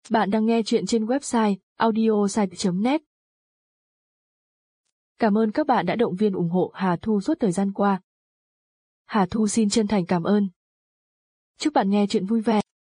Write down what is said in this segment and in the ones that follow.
Bạn đang nghe chuyện trên website audiosite.net. Cảm ơn các bạn đã động viên ủng hộ Hà Thu suốt thời gian qua. Hà Thu xin chân thành cảm ơn. Chúc bạn nghe chuyện vui vẻ.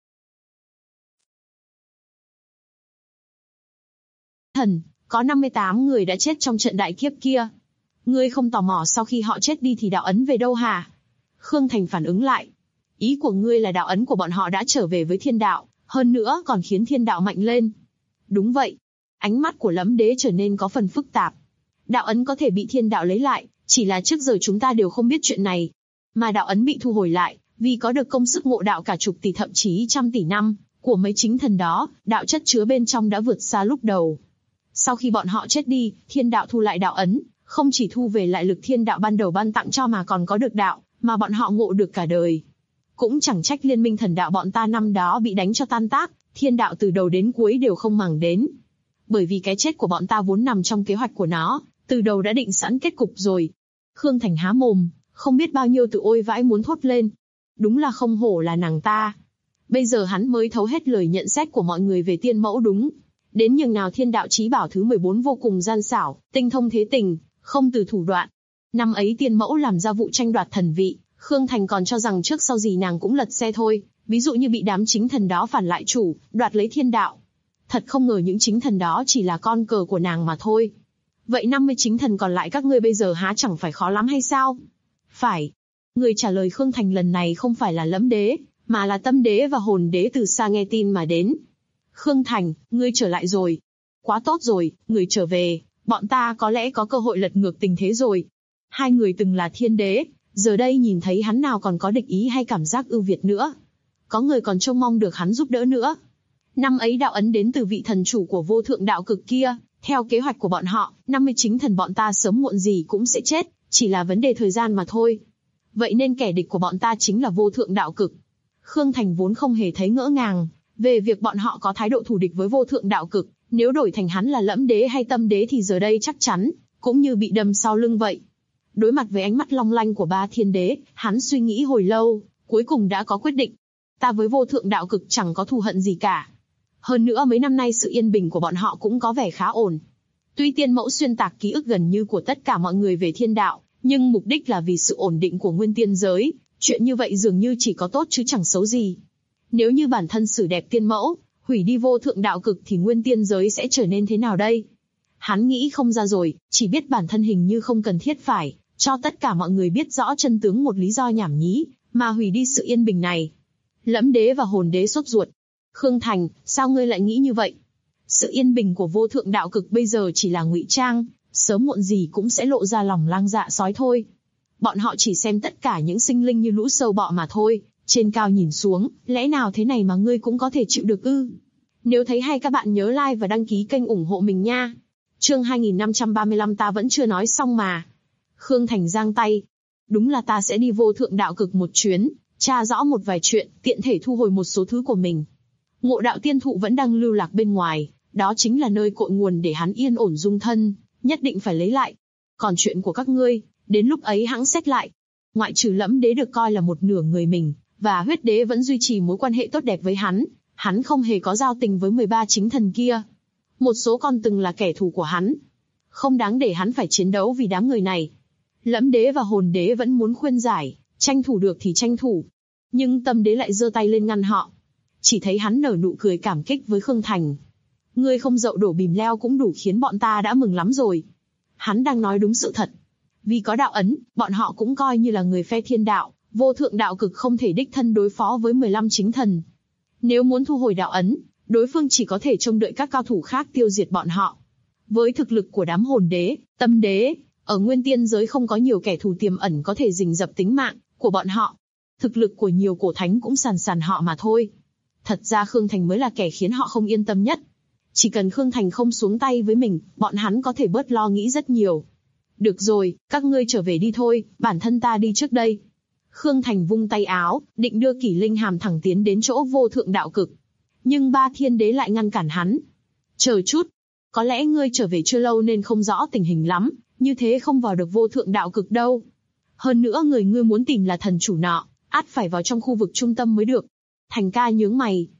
Thần, có 58 người đã chết trong trận đại kiếp kia. Ngươi không tò mò sau khi họ chết đi thì đạo ấn về đâu hả? Khương Thành phản ứng lại. Ý của ngươi là đạo ấn của bọn họ đã trở về với thiên đạo, hơn nữa còn khiến thiên đạo mạnh lên. Đúng vậy. Ánh mắt của Lẫm Đế trở nên có phần phức tạp. Đạo ấn có thể bị thiên đạo lấy lại, chỉ là trước giờ chúng ta đều không biết chuyện này. Mà đạo ấn bị thu hồi lại, vì có được công sức ngộ đạo cả chục tỷ thậm chí trăm tỷ năm của mấy chính thần đó, đạo chất chứa bên trong đã vượt xa lúc đầu. Sau khi bọn họ chết đi, thiên đạo thu lại đạo ấn, không chỉ thu về lại lực thiên đạo ban đầu ban tặng cho mà còn có được đạo mà bọn họ ngộ được cả đời. Cũng chẳng trách liên minh thần đạo bọn ta năm đó bị đánh cho tan tác, thiên đạo từ đầu đến cuối đều không màng đến. Bởi vì cái chết của bọn ta vốn nằm trong kế hoạch của nó, từ đầu đã định sẵn kết cục rồi. Khương Thành há mồm, không biết bao nhiêu từ ôi vãi muốn thốt lên. Đúng là không hổ là nàng ta. Bây giờ hắn mới thấu hết lời nhận xét của mọi người về tiên mẫu đúng. Đến nhường nào thiên đạo chí bảo thứ 14 vô cùng gian xảo, tinh thông thế tình, không từ thủ đoạn. Năm ấy tiên mẫu làm ra vụ tranh đoạt thần vị, Khương Thành còn cho rằng trước sau gì nàng cũng lật xe thôi, ví dụ như bị đám chính thần đó phản lại chủ, đoạt lấy thiên đạo. Thật không ngờ những chính thần đó chỉ là con cờ của nàng mà thôi. Vậy 50 chính thần còn lại các ngươi bây giờ há chẳng phải khó lắm hay sao? Phải. Người trả lời Khương Thành lần này không phải là Lẫm Đế, mà là Tâm Đế và Hồn Đế từ xa nghe tin mà đến. Khương Thành, ngươi trở lại rồi. Quá tốt rồi, người trở về, bọn ta có lẽ có cơ hội lật ngược tình thế rồi. Hai người từng là thiên đế, giờ đây nhìn thấy hắn nào còn có địch ý hay cảm giác ưu việt nữa. Có người còn trông mong được hắn giúp đỡ nữa. Năm ấy đạo ấn đến từ vị thần chủ của vô thượng đạo cực kia, theo kế hoạch của bọn họ, 50 chính thần bọn ta sớm muộn gì cũng sẽ chết, chỉ là vấn đề thời gian mà thôi. Vậy nên kẻ địch của bọn ta chính là vô thượng đạo cực. Khương Thành vốn không hề thấy ngỡ ngàng về việc bọn họ có thái độ thù địch với vô thượng đạo cực, nếu đổi thành hắn là Lẫm Đế hay Tâm Đế thì giờ đây chắc chắn cũng như bị đâm sau lưng vậy. Đối mặt với ánh mắt long lanh của ba thiên đế, hắn suy nghĩ hồi lâu, cuối cùng đã có quyết định. Ta với vô thượng đạo cực chẳng có thù hận gì cả. Hơn nữa mấy năm nay sự yên bình của bọn họ cũng có vẻ khá ổn. Tuy tiên mẫu xuyên tạc ký ức gần như của tất cả mọi người về thiên đạo, nhưng mục đích là vì sự ổn định của nguyên tiên giới, chuyện như vậy dường như chỉ có tốt chứ chẳng xấu gì. Nếu như bản thân xử đẹp tiên mẫu, hủy đi vô thượng đạo cực thì nguyên tiên giới sẽ trở nên thế nào đây? Hắn nghĩ không ra rồi, chỉ biết bản thân hình như không cần thiết phải cho tất cả mọi người biết rõ chân tướng một lý do nhảm nhí, mà hủy đi sự yên bình này. Lẫm Đế và Hồn Đế sốt ruột. Khương Thành, sao ngươi lại nghĩ như vậy? Sự yên bình của vô thượng đạo cực bây giờ chỉ là ngụy trang, sớm muộn gì cũng sẽ lộ ra lòng lang dạ sói thôi. Bọn họ chỉ xem tất cả những sinh linh như lũ sâu bọ mà thôi, trên cao nhìn xuống, lẽ nào thế này mà ngươi cũng có thể chịu được ư? Nếu thấy hay các bạn nhớ like và đăng ký kênh ủng hộ mình nha. Chương 2535 ta vẫn chưa nói xong mà. Khương Thành giang tay. Đúng là ta sẽ đi vô thượng đạo cực một chuyến, tra rõ một vài chuyện, tiện thể thu hồi một số thứ của mình. Ngộ đạo tiên thụ vẫn đang lưu lạc bên ngoài, đó chính là nơi cội nguồn để hắn yên ổn dung thân, nhất định phải lấy lại. Còn chuyện của các ngươi, đến lúc ấy hãng xét lại. Ngoại trừ Lẫm Đế được coi là một nửa người mình, và Huyết Đế vẫn duy trì mối quan hệ tốt đẹp với hắn không hề có giao tình với 13 chính thần kia. Một số còn từng là kẻ thù của hắn. Không đáng để hắn phải chiến đấu vì đám người này. Lẫm Đế và Hồn Đế vẫn muốn khuyên giải, tranh thủ được thì tranh thủ. Nhưng Tâm Đế lại giơ tay lên ngăn họ. Chỉ thấy hắn nở nụ cười cảm kích với Khương Thành. Ngươi không dậu đổ bìm leo cũng đủ khiến bọn ta đã mừng lắm rồi. Hắn đang nói đúng sự thật. Vì có đạo ấn, bọn họ cũng coi như là người phe thiên đạo, vô thượng đạo cực không thể đích thân đối phó với 15 chính thần. Nếu muốn thu hồi đạo ấn, đối phương chỉ có thể trông đợi các cao thủ khác tiêu diệt bọn họ. Với thực lực của đám Hồn Đế, Tâm Đế, ở nguyên tiên giới không có nhiều kẻ thù tiềm ẩn có thể rình rập tính mạng của bọn họ. Thực lực của nhiều cổ thánh cũng sàn sàn họ mà thôi. Thật ra Khương Thành mới là kẻ khiến họ không yên tâm nhất. Chỉ cần Khương Thành không xuống tay với mình, bọn hắn có thể bớt lo nghĩ rất nhiều. Được rồi, các ngươi trở về đi thôi, bản thân ta đi trước đây. Khương Thành vung tay áo, định đưa Kỷ Linh Hàm thẳng tiến đến chỗ vô thượng đạo cực. Nhưng ba thiên đế lại ngăn cản hắn. Chờ chút, có lẽ ngươi trở về chưa lâu nên không rõ tình hình lắm, như thế không vào được vô thượng đạo cực đâu. Hơn nữa người ngươi muốn tìm là thần chủ nọ, ắt phải vào trong khu vực trung tâm mới được. Thành ca nhướng mày.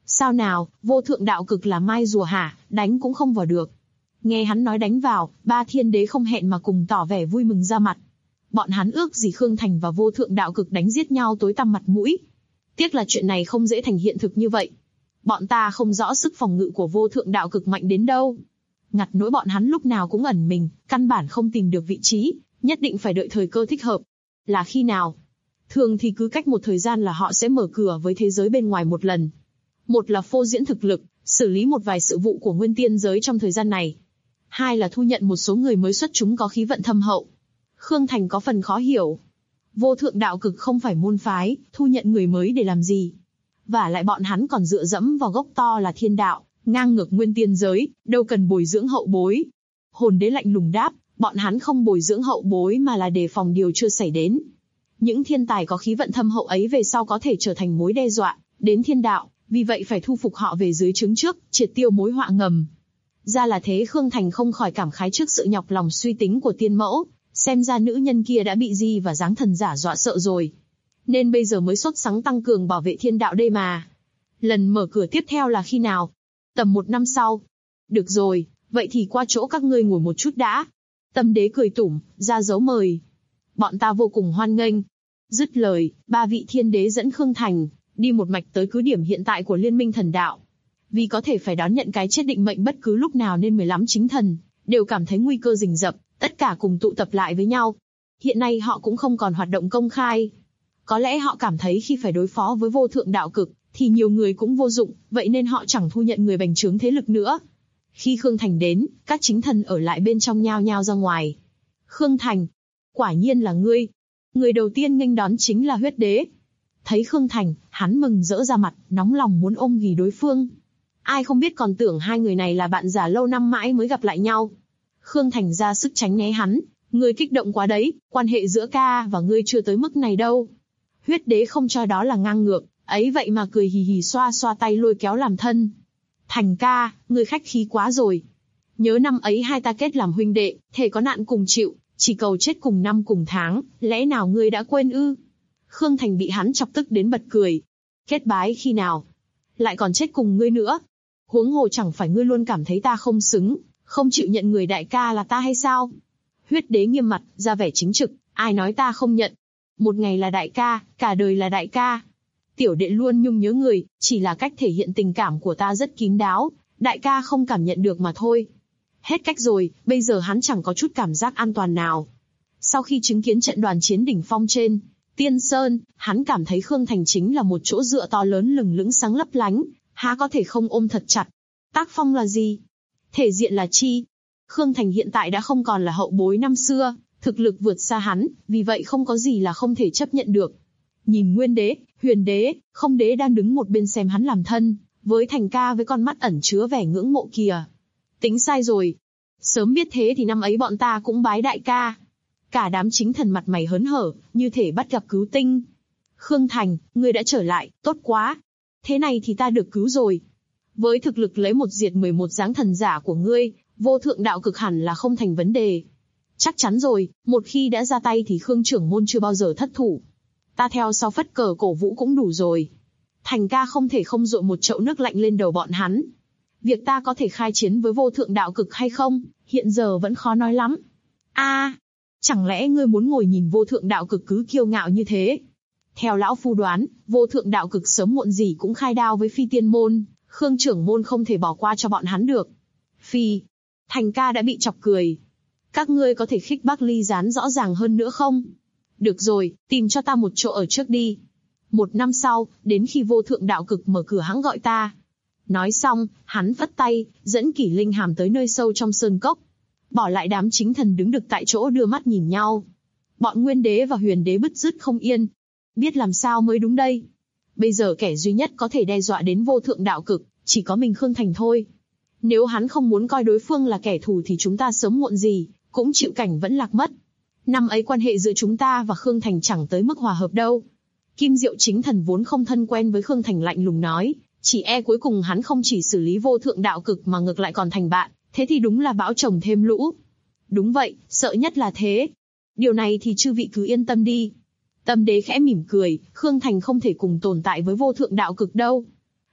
Sao nào, vô thượng đạo cực là mai rùa hả, đánh cũng không vào được. Nghe hắn nói đánh vào, ba thiên đế không hẹn mà cùng tỏ vẻ vui mừng ra mặt. Bọn hắn ước gì Khương Thành và vô thượng đạo cực đánh giết nhau tối tăm mặt mũi. Tiếc là chuyện này không dễ thành hiện thực như vậy. Bọn ta không rõ sức phòng ngự của vô thượng đạo cực mạnh đến đâu. Ngặt nỗi bọn hắn lúc nào cũng ẩn mình, căn bản không tìm được vị trí, nhất định phải đợi thời cơ thích hợp. Là khi nào? Thường thì cứ cách một thời gian là họ sẽ mở cửa với thế giới bên ngoài một lần. Một là phô diễn thực lực, xử lý một vài sự vụ của nguyên tiên giới trong thời gian này. Hai là thu nhận một số người mới xuất chúng có khí vận thâm hậu. Khương Thành có phần khó hiểu. Vô thượng đạo cực không phải môn phái, thu nhận người mới để làm gì? Và lại bọn hắn còn dựa dẫm vào gốc to là thiên đạo, ngang ngược nguyên tiên giới, đâu cần bồi dưỡng hậu bối. Hồn đế lạnh lùng đáp, bọn hắn không bồi dưỡng hậu bối mà là đề phòng điều chưa xảy đến. Những thiên tài có khí vận thâm hậu ấy về sau có thể trở thành mối đe dọa đến thiên đạo, vì vậy phải thu phục họ về dưới trướng trước, triệt tiêu mối họa ngầm. Ra là thế. Khương Thành không khỏi cảm khái trước sự nhọc lòng suy tính của tiên mẫu, xem ra nữ nhân kia đã bị Di và dáng thần giả dọa sợ rồi. Nên bây giờ mới sốt sắng tăng cường bảo vệ thiên đạo đây mà. Lần mở cửa tiếp theo là khi nào? Tầm 1 năm sau. Được rồi, vậy thì qua chỗ các ngươi ngồi một chút đã. Tâm đế cười tủm, ra dấu mời. Bọn ta vô cùng hoan nghênh. Dứt lời, ba vị thiên đế dẫn Khương Thành đi một mạch tới cứ điểm hiện tại của Liên minh thần đạo. Vì có thể phải đón nhận cái chết định mệnh bất cứ lúc nào nên 15 chính thần đều cảm thấy nguy cơ rình rập, tất cả cùng tụ tập lại với nhau. Hiện nay họ cũng không còn hoạt động công khai. Có lẽ họ cảm thấy khi phải đối phó với vô thượng đạo cực thì nhiều người cũng vô dụng, vậy nên họ chẳng thu nhận người bành trướng thế lực nữa. Khi Khương Thành đến, các chính thần ở lại bên trong nhao nhao ra ngoài. Khương Thành, quả nhiên là ngươi. Người đầu tiên nghênh đón chính là Huyết Đế. Thấy Khương Thành, hắn mừng rỡ ra mặt, nóng lòng muốn ôm ghì đối phương. Ai không biết còn tưởng hai người này là bạn già lâu năm mãi mới gặp lại nhau. Khương Thành ra sức tránh né hắn, ngươi kích động quá đấy, quan hệ giữa ca và ngươi chưa tới mức này đâu. Huyết Đế không cho đó là ngang ngược, ấy vậy mà cười hì hì xoa xoa tay lôi kéo làm thân. Thành ca, ngươi khách khí quá rồi. Nhớ năm ấy hai ta kết làm huynh đệ, thề có nạn cùng chịu, chỉ cầu chết cùng năm cùng tháng, lẽ nào ngươi đã quên ư? Khương Thành bị hắn chọc tức đến bật cười. Kết bái khi nào? Lại còn chết cùng ngươi nữa. Huống hồ chẳng phải ngươi luôn cảm thấy ta không xứng, không chịu nhận người đại ca là ta hay sao? Huyết Đế nghiêm mặt, ra vẻ chính trực, ai nói ta không nhận? Một ngày là đại ca, cả đời là đại ca. Tiểu đệ luôn nhung nhớ người, chỉ là cách thể hiện tình cảm của ta rất kín đáo, đại ca không cảm nhận được mà thôi. Hết cách rồi, bây giờ hắn chẳng có chút cảm giác an toàn nào. Sau khi chứng kiến trận đoàn chiến đỉnh phong trên Tiên Sơn, hắn cảm thấy Khương Thành chính là một chỗ dựa to lớn lừng lững sáng lấp lánh, há có thể không ôm thật chặt. Tác phong là gì? Thể diện là chi? Khương Thành hiện tại đã không còn là hậu bối năm xưa, thực lực vượt xa hắn, vì vậy không có gì là không thể chấp nhận được. Nhìn Nguyên Đế, Huyền Đế, Không Đế đang đứng một bên xem hắn làm thân, với Thành ca với con mắt ẩn chứa vẻ ngưỡng mộ kìa. Tính sai rồi. Sớm biết thế thì năm ấy bọn ta cũng bái đại ca. Cả đám chính thần mặt mày hớn hở, như thể bắt gặp cứu tinh. Khương Thành, ngươi đã trở lại, tốt quá. Thế này thì ta được cứu rồi. Với thực lực lấy một diệt 11 dáng thần giả của ngươi, vô thượng đạo cực hẳn là không thành vấn đề. Chắc chắn rồi, một khi đã ra tay thì Khương trưởng môn chưa bao giờ thất thủ. Ta theo sau phất cờ cổ vũ cũng đủ rồi. Thành ca không thể không dội một chậu nước lạnh lên đầu bọn hắn. Việc ta có thể khai chiến với vô thượng đạo cực hay không, hiện giờ vẫn khó nói lắm. Chẳng lẽ ngươi muốn ngồi nhìn vô thượng đạo cực cứ kiêu ngạo như thế? Theo lão phu đoán, vô thượng đạo cực sớm muộn gì cũng khai đao với phi tiên môn, Khương trưởng môn không thể bỏ qua cho bọn hắn được. Phi, Thành ca đã bị chọc cười. Các ngươi có thể khích bác ly gián rõ ràng hơn nữa không? Được rồi, tìm cho ta một chỗ ở trước đi. 1 năm sau, đến khi vô thượng đạo cực mở cửa hãng gọi ta. Nói xong, hắn phất tay, dẫn Kỷ Linh Hàm tới nơi sâu trong sơn cốc. Bỏ lại đám chính thần đứng đực tại chỗ đưa mắt nhìn nhau. Bọn Nguyên Đế và Huyền Đế bứt rứt không yên. Biết làm sao mới đúng đây. Bây giờ kẻ duy nhất có thể đe dọa đến vô thượng đạo cực, chỉ có mình Khương Thành thôi. Nếu hắn không muốn coi đối phương là kẻ thù thì chúng ta sớm muộn gì cũng chịu cảnh vẫn lạc mất. Năm ấy quan hệ giữa chúng ta và Khương Thành chẳng tới mức hòa hợp đâu. Kim Diệu chính thần vốn không thân quen với Khương Thành lạnh lùng nói, chỉ e cuối cùng hắn không chỉ xử lý vô thượng đạo cực mà ngược lại còn thành bạn, thế thì đúng là bão chồng thêm lũ. Đúng vậy, sợ nhất là thế. Điều này thì chư vị cứ yên tâm đi. Tâm đế khẽ mỉm cười, Khương Thành không thể cùng tồn tại với vô thượng đạo cực đâu.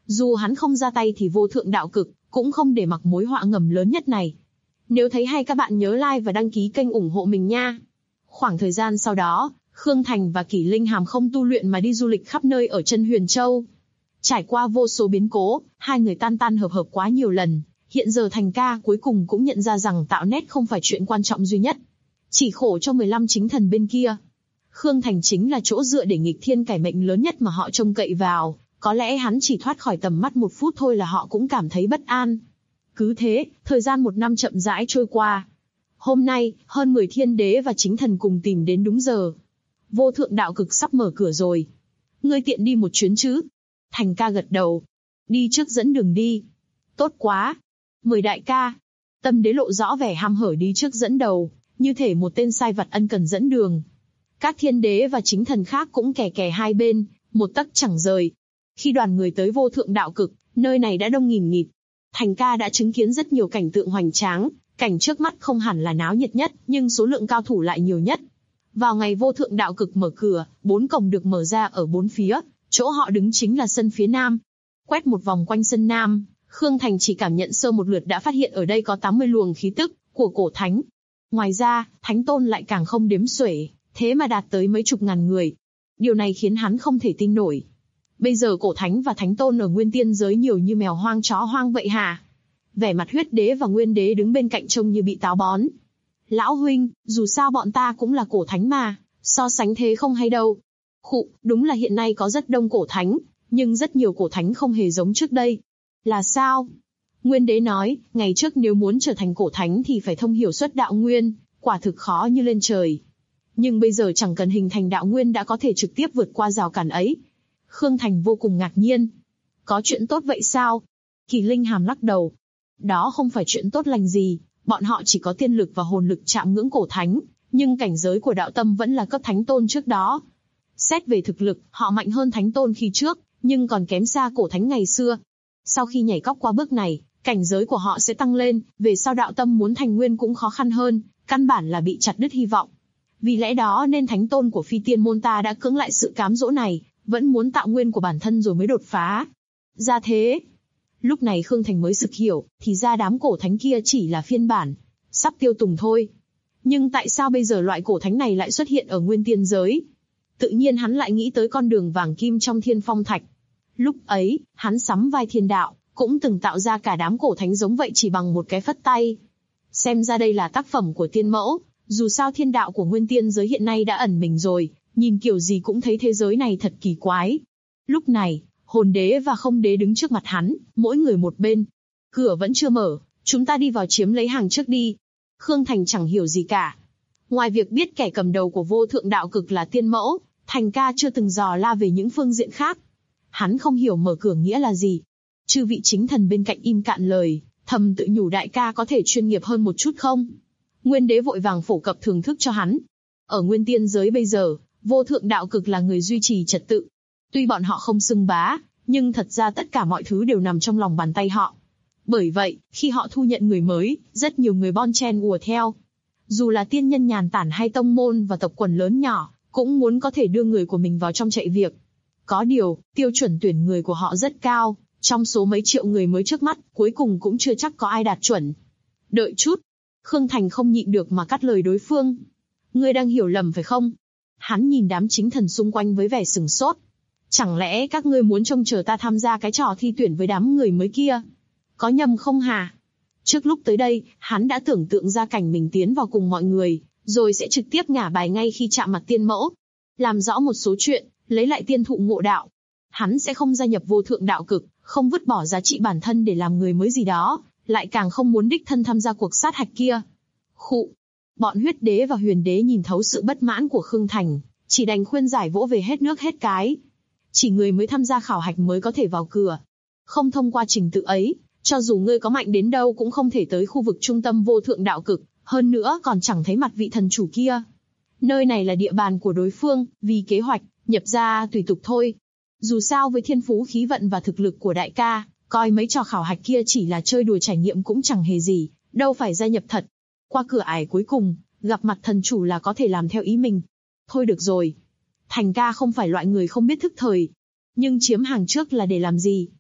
Dù hắn không ra tay thì vô thượng đạo cực cũng không để mặc mối họa ngầm lớn nhất này. Nếu thấy hay các bạn nhớ like và đăng ký kênh ủng hộ mình nha. Khoảng thời gian sau đó, Khương Thành và Kỷ Linh Hàm không tu luyện mà đi du lịch khắp nơi ở chân Huyền Châu. Trải qua vô số biến cố, hai người tan tan hợp hợp quá nhiều lần, hiện giờ Thành ca cuối cùng cũng nhận ra rằng tạo nét không phải chuyện quan trọng duy nhất. Chỉ khổ cho 15 chính thần bên kia. Khương Thành chính là chỗ dựa để nghịch thiên cải mệnh lớn nhất mà họ trông cậy vào, có lẽ hắn chỉ thoát khỏi tầm mắt một phút thôi là họ cũng cảm thấy bất an. Cứ thế, thời gian một năm chậm rãi trôi qua. Hôm nay, hơn 10 thiên đế và chính thần cùng tìm đến đúng giờ. Vô thượng đạo cực sắp mở cửa rồi. Ngươi tiện đi một chuyến chứ? Thành ca gật đầu. Đi trước dẫn đường đi. Tốt quá. Mời đại ca. Tâm đế lộ rõ vẻ ham hở đi trước dẫn đầu, như thể một tên sai vặt ân cần dẫn đường. Các thiên đế và chính thần khác cũng kè kè hai bên, một tấc chẳng rời. Khi đoàn người tới vô thượng đạo cực, nơi này đã đông nghìn nghịt. Thành ca đã chứng kiến rất nhiều cảnh tượng hoành tráng, cảnh trước mắt không hẳn là náo nhiệt nhất, nhưng số lượng cao thủ lại nhiều nhất. Vào ngày vô thượng đạo cực mở cửa, 4 cổng được mở ra ở 4 phía, chỗ họ đứng chính là sân phía nam. Quét một vòng quanh sân nam, Khương Thành chỉ cảm nhận sơ một lượt đã phát hiện ở đây có 80 luồng khí tức của cổ thánh. Ngoài ra, thánh tôn lại càng không đếm xuể, thế mà đạt tới mấy chục ngàn người. Điều này khiến hắn không thể tin nổi. Bây giờ cổ thánh và thánh tôn ở nguyên tiên giới nhiều như mèo hoang chó hoang vậy hả? Vẻ mặt huyết đế và nguyên đế đứng bên cạnh trông như bị táo bón. Lão huynh, dù sao bọn ta cũng là cổ thánh mà, so sánh thế không hay đâu. Khụ, đúng là hiện nay có rất đông cổ thánh, nhưng rất nhiều cổ thánh không hề giống trước đây. Là sao? Nguyên đế nói, ngày trước nếu muốn trở thành cổ thánh thì phải thông hiểu xuất đạo nguyên, quả thực khó như lên trời. Nhưng bây giờ chẳng cần hình thành đạo nguyên đã có thể trực tiếp vượt qua rào cản ấy. Khương Thành vô cùng ngạc nhiên. Có chuyện tốt vậy sao? Kỳ Linh Hàm lắc đầu. Đó không phải chuyện tốt lành gì, bọn họ chỉ có tiên lực và hồn lực chạm ngưỡng cổ thánh, nhưng cảnh giới của đạo tâm vẫn là cấp thánh tôn trước đó. Xét về thực lực, họ mạnh hơn thánh tôn khi trước, nhưng còn kém xa cổ thánh ngày xưa. Sau khi nhảy cóc qua bước này, cảnh giới của họ sẽ tăng lên, về sau đạo tâm muốn thành nguyên cũng khó khăn hơn, căn bản là bị chặt đứt hy vọng. Vì lẽ đó nên thánh tôn của phi tiên môn ta đã cưỡng lại sự cám dỗ này, vẫn muốn tạo nguyên của bản thân rồi mới đột phá. Ra thế. Lúc này Khương Thành mới sực hiểu, thì ra đám cổ thánh kia chỉ là phiên bản, sắp tiêu tùng thôi. Nhưng tại sao bây giờ loại cổ thánh này lại xuất hiện ở nguyên tiên giới? Tự nhiên hắn lại nghĩ tới con đường vàng kim trong thiên phong thạch. Lúc ấy, hắn sắm vai thiên đạo, cũng từng tạo ra cả đám cổ thánh giống vậy chỉ bằng một cái phất tay. Xem ra đây là tác phẩm của tiên mẫu, dù sao thiên đạo của nguyên tiên giới hiện nay đã ẩn mình rồi, nhìn kiểu gì cũng thấy thế giới này thật kỳ quái. Lúc này, hồn đế và không đế đứng trước mặt hắn, mỗi người một bên. Cửa vẫn chưa mở, chúng ta đi vào chiếm lấy hàng trước đi. Khương Thành chẳng hiểu gì cả. Ngoài việc biết kẻ cầm đầu của vô thượng đạo cực là tiên mẫu, Thành ca chưa từng dò la về những phương diện khác. Hắn không hiểu mở cửa nghĩa là gì. Chư vị chính thần bên cạnh im cạn lời, thầm tự nhủ đại ca có thể chuyên nghiệp hơn một chút không? Nguyên đế vội vàng phổ cập thưởng thức cho hắn. Ở nguyên tiên giới bây giờ, vô thượng đạo cực là người duy trì trật tự. Tuy bọn họ không xưng bá, nhưng thật ra tất cả mọi thứ đều nằm trong lòng bàn tay họ. Bởi vậy, khi họ thu nhận người mới, rất nhiều người bon chen ùa theo. Dù là tiên nhân nhàn tản hay tông môn và tộc quần lớn nhỏ, cũng muốn có thể đưa người của mình vào trong chạy việc. Có điều, tiêu chuẩn tuyển người của họ rất cao, trong số mấy triệu người mới trước mắt, cuối cùng cũng chưa chắc có ai đạt chuẩn. Đợi chút, Khương Thành không nhịn được mà cắt lời đối phương. Ngươi đang hiểu lầm phải không? Hắn nhìn đám chính thần xung quanh với vẻ sừng sốt. Chẳng lẽ các ngươi muốn trông chờ ta tham gia cái trò thi tuyển với đám người mới kia? Có nhầm không hả? Trước lúc tới đây, hắn đã tưởng tượng ra cảnh mình tiến vào cùng mọi người, rồi sẽ trực tiếp ngả bài ngay khi chạm mặt tiên mẫu. Làm rõ một số chuyện, lấy lại tiên thụ ngộ đạo. Hắn sẽ không gia nhập vô thượng đạo cực, không vứt bỏ giá trị bản thân để làm người mới gì đó, lại càng không muốn đích thân tham gia cuộc sát hạch kia. Khụ. Bọn huyết đế và huyền đế nhìn thấu sự bất mãn của Khương Thành, chỉ đành khuyên giải vỗ về hết nước hết cái. Chỉ người mới tham gia khảo hạch mới có thể vào cửa. Không thông qua trình tự ấy, cho dù ngươi có mạnh đến đâu cũng không thể tới khu vực trung tâm vô thượng đạo cực, hơn nữa còn chẳng thấy mặt vị thần chủ kia. Nơi này là địa bàn của đối phương, vì kế hoạch, nhập ra tùy tục thôi. Dù sao với thiên phú khí vận và thực lực của đại ca, coi mấy trò khảo hạch kia chỉ là chơi đùa trải nghiệm cũng chẳng hề gì, đâu phải gia nhập thật. Qua cửa ải cuối cùng, gặp mặt thần chủ là có thể làm theo ý mình. Thôi được rồi. Thành ca không phải loại người không biết thức thời. Nhưng chiếm hàng trước là để làm gì?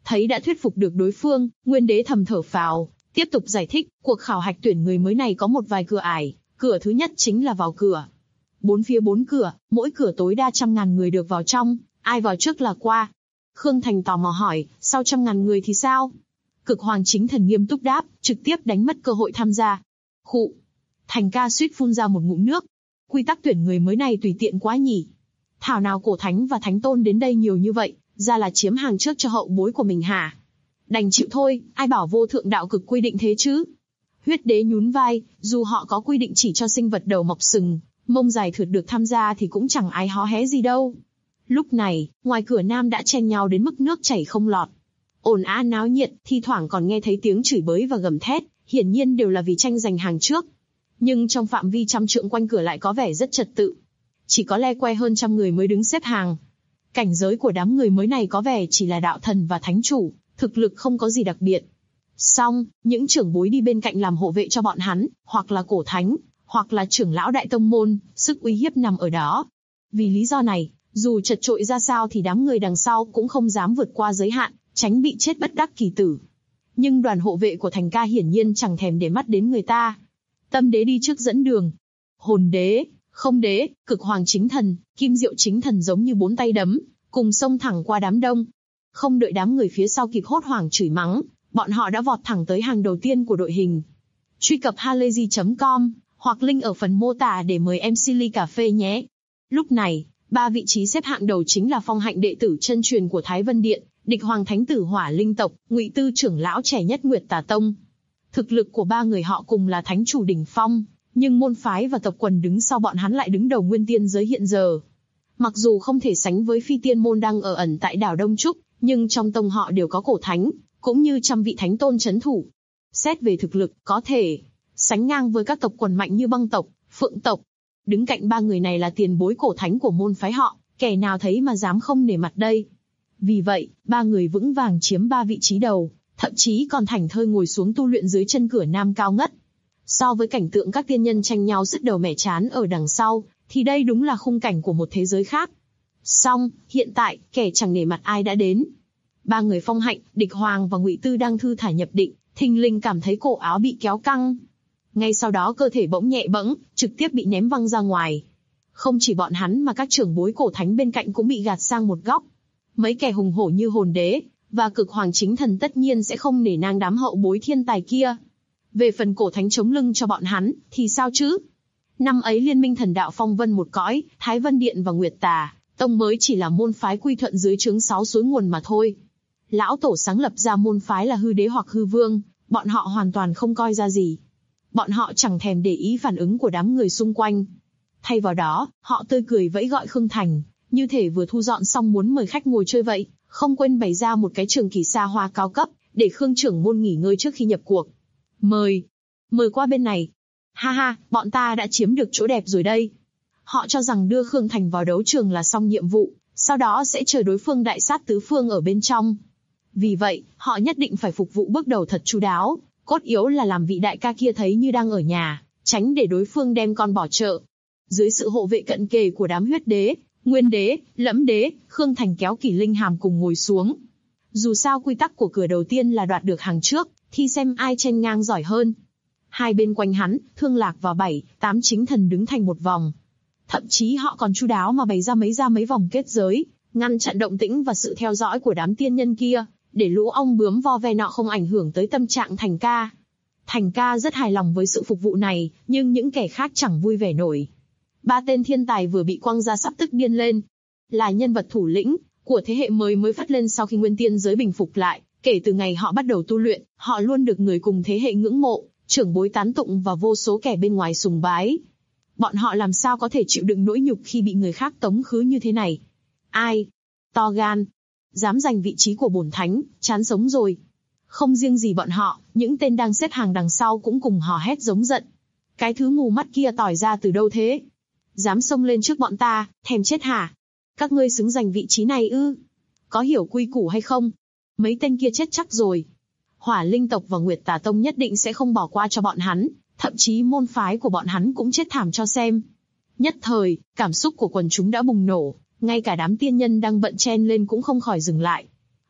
Thấy đã thuyết phục được đối phương, Nguyên Đế thầm thở phào, tiếp tục giải thích, cuộc khảo hạch tuyển người mới này có một vài cửa ải, cửa thứ nhất chính là vào cửa. 4 phía 4 cửa, mỗi cửa tối đa 100.000 người được vào trong, ai vào trước là qua. Khương Thành tò mò hỏi, sau 100.000 người thì sao? Cực Hoàng Chính Thần nghiêm túc đáp, trực tiếp đánh mất cơ hội tham gia. Khụ. Thành ca suýt phun ra một ngụm nước. Quy tắc tuyển người mới này tùy tiện quá nhỉ. Thảo nào cổ thánh và thánh tôn đến đây nhiều như vậy, ra là chiếm hàng trước cho hậu bối của mình hả? Đành chịu thôi, ai bảo vô thượng đạo cực quy định thế chứ? Huyết Đế nhún vai, dù họ có quy định chỉ cho sinh vật đầu mọc sừng, mông dài thượt được tham gia thì cũng chẳng ai hó hé gì đâu. Lúc này, ngoài cửa nam đã chen nhau đến mức nước chảy không lọt. Ồn ào náo nhiệt, thi thoảng còn nghe thấy tiếng chửi bới và gầm thét, hiển nhiên đều là vì tranh giành hàng trước. Nhưng trong phạm vi 100 trượng quanh cửa lại có vẻ rất trật tự. Chỉ có le que hơn 100 người mới đứng xếp hàng. Cảnh giới của đám người mới này có vẻ chỉ là đạo thần và thánh chủ, thực lực không có gì đặc biệt. Song, những trưởng bối đi bên cạnh làm hộ vệ cho bọn hắn, hoặc là cổ thánh, hoặc là trưởng lão đại tông môn, sức uy hiếp nằm ở đó. Vì lý do này, dù chật trội ra sao thì đám người đằng sau cũng không dám vượt qua giới hạn, tránh bị chết bất đắc kỳ tử. Nhưng đoàn hộ vệ của Thành ca hiển nhiên chẳng thèm để mắt đến người ta. Tâm đế đi trước dẫn đường. Hồn đế, không đế, Cực Hoàng Chính Thần, Kim Diệu Chính Thần giống như 4 tay đấm, cùng xông thẳng qua đám đông. Không đợi đám người phía sau kịp hốt hoảng chửi mắng, bọn họ đã vọt thẳng tới hàng đầu tiên của đội hình. Truy cập halayzi.com hoặc link ở phần mô tả để mời MC ly cà phê nhé. Lúc này, 3 vị trí xếp hạng đầu chính là phong hạnh đệ tử chân truyền của Thái Vân Điện, địch hoàng thánh tử Hỏa Linh tộc, Ngụy Tư trưởng lão trẻ nhất Nguyệt Tà Tông. Thực lực của 3 người họ cùng là thánh chủ đỉnh phong, nhưng môn phái và tộc quần đứng sau bọn hắn lại đứng đầu nguyên tiên giới hiện giờ. Mặc dù không thể sánh với Phi Tiên môn đang ở ẩn tại đảo Đông Trúc, nhưng trong tông họ đều có cổ thánh, cũng như 100 vị thánh tôn trấn thủ. Xét về thực lực, có thể sánh ngang với các tộc quần mạnh như Băng tộc, Phượng tộc. Đứng cạnh 3 người này là tiền bối cổ thánh của môn phái họ, kẻ nào thấy mà dám không nể mặt đây. Vì vậy, 3 người vững vàng chiếm 3 vị trí đầu, thậm chí còn thảnh thơi ngồi xuống tu luyện dưới chân cửa nam cao ngất. So với cảnh tượng các tiên nhân tranh nhau sứt đầu mẻ chán ở đằng sau, thì đây đúng là khung cảnh của một thế giới khác. Song, hiện tại, kẻ chẳng nể mặt ai đã đến. 3 người phong hạnh, địch hoàng và Ngụy Tư đang thư thả nhập định, thình lình cảm thấy cổ áo bị kéo căng. Ngay sau đó cơ thể bỗng nhẹ bẫng, trực tiếp bị ném văng ra ngoài. Không chỉ bọn hắn mà các trưởng bối cổ thánh bên cạnh cũng bị gạt sang một góc. Mấy kẻ hùng hổ như Hồn Đế và Cực Hoàng Chính Thần tất nhiên sẽ không nể nang đám hậu bối thiên tài kia. Về phần cổ thánh chống lưng cho bọn hắn, thì sao chứ? Năm ấy Liên minh thần đạo phong vân một cõi, Thái Vân Điện và Nguyệt Tà Tông mới chỉ là môn phái quy thuận dưới trướng 6 suối nguồn mà thôi. Lão tổ sáng lập ra môn phái là hư đế hoặc hư vương, bọn họ hoàn toàn không coi ra gì. Bọn họ chẳng thèm để ý phản ứng của đám người xung quanh. Thay vào đó, họ tươi cười vẫy gọi Khương Thành, như thể vừa thu dọn xong muốn mời khách ngồi chơi vậy, không quên bày ra một cái trường kỳ xa hoa cao cấp, để Khương trưởng môn nghỉ ngơi trước khi nhập cuộc. Mời qua bên này. Ha ha, bọn ta đã chiếm được chỗ đẹp rồi đây. Họ cho rằng đưa Khương Thành vào đấu trường là xong nhiệm vụ, sau đó sẽ chờ đối phương đại sát tứ phương ở bên trong. Vì vậy, họ nhất định phải phục vụ bước đầu thật chu đáo, cốt yếu là làm vị đại ca kia thấy như đang ở nhà, tránh để đối phương đem con bỏ chợ. Dưới sự hộ vệ cận kề của đám Huyết Đế, Nguyên Đế, Lẫm Đế, Khương Thành kéo Kỷ Linh Hàm cùng ngồi xuống. Dù sao quy tắc của cửa đầu tiên là đoạt được hàng trước, thì xem ai chen ngang giỏi hơn. Hai bên quanh hắn, Thương Lạc và 7, 8 chính thần đứng thành một vòng. Thậm chí họ còn chu đáo mà bày ra mấy vòng kết giới, ngăn chặn động tĩnh và sự theo dõi của đám tiên nhân kia, để lũ ong bướm vo ve nọ không ảnh hưởng tới tâm trạng Thành ca. Thành ca rất hài lòng với sự phục vụ này, nhưng những kẻ khác chẳng vui vẻ nổi. 3 tên thiên tài vừa bị quăng ra sắp tức điên lên. Là nhân vật thủ lĩnh của thế hệ mới phát lên sau khi nguyên tiên giới bình phục lại. Kể từ ngày họ bắt đầu tu luyện, họ luôn được người cùng thế hệ ngưỡng mộ, trưởng bối tán tụng và vô số kẻ bên ngoài sùng bái. Bọn họ làm sao có thể chịu đựng nỗi nhục khi bị người khác tống khứ như thế này? Ai? To gan. Dám giành vị trí của bổn thánh, chán sống rồi. Không riêng gì bọn họ, những tên đang xếp hàng đằng sau cũng cùng hò hét giống giận. Cái thứ mù mắt kia tỏi ra từ đâu thế? Dám xông lên trước bọn ta, thèm chết hả? Các ngươi xứng giành vị trí này ư? Có hiểu quy củ hay không? Mấy tên kia chết chắc rồi. Hỏa Linh tộc và Nguyệt Tà Tông nhất định sẽ không bỏ qua cho bọn hắn, thậm chí môn phái của bọn hắn cũng chết thảm cho xem. Nhất thời, cảm xúc của quần chúng đã bùng nổ, ngay cả đám tiên nhân đang bận chen lên cũng không khỏi dừng lại.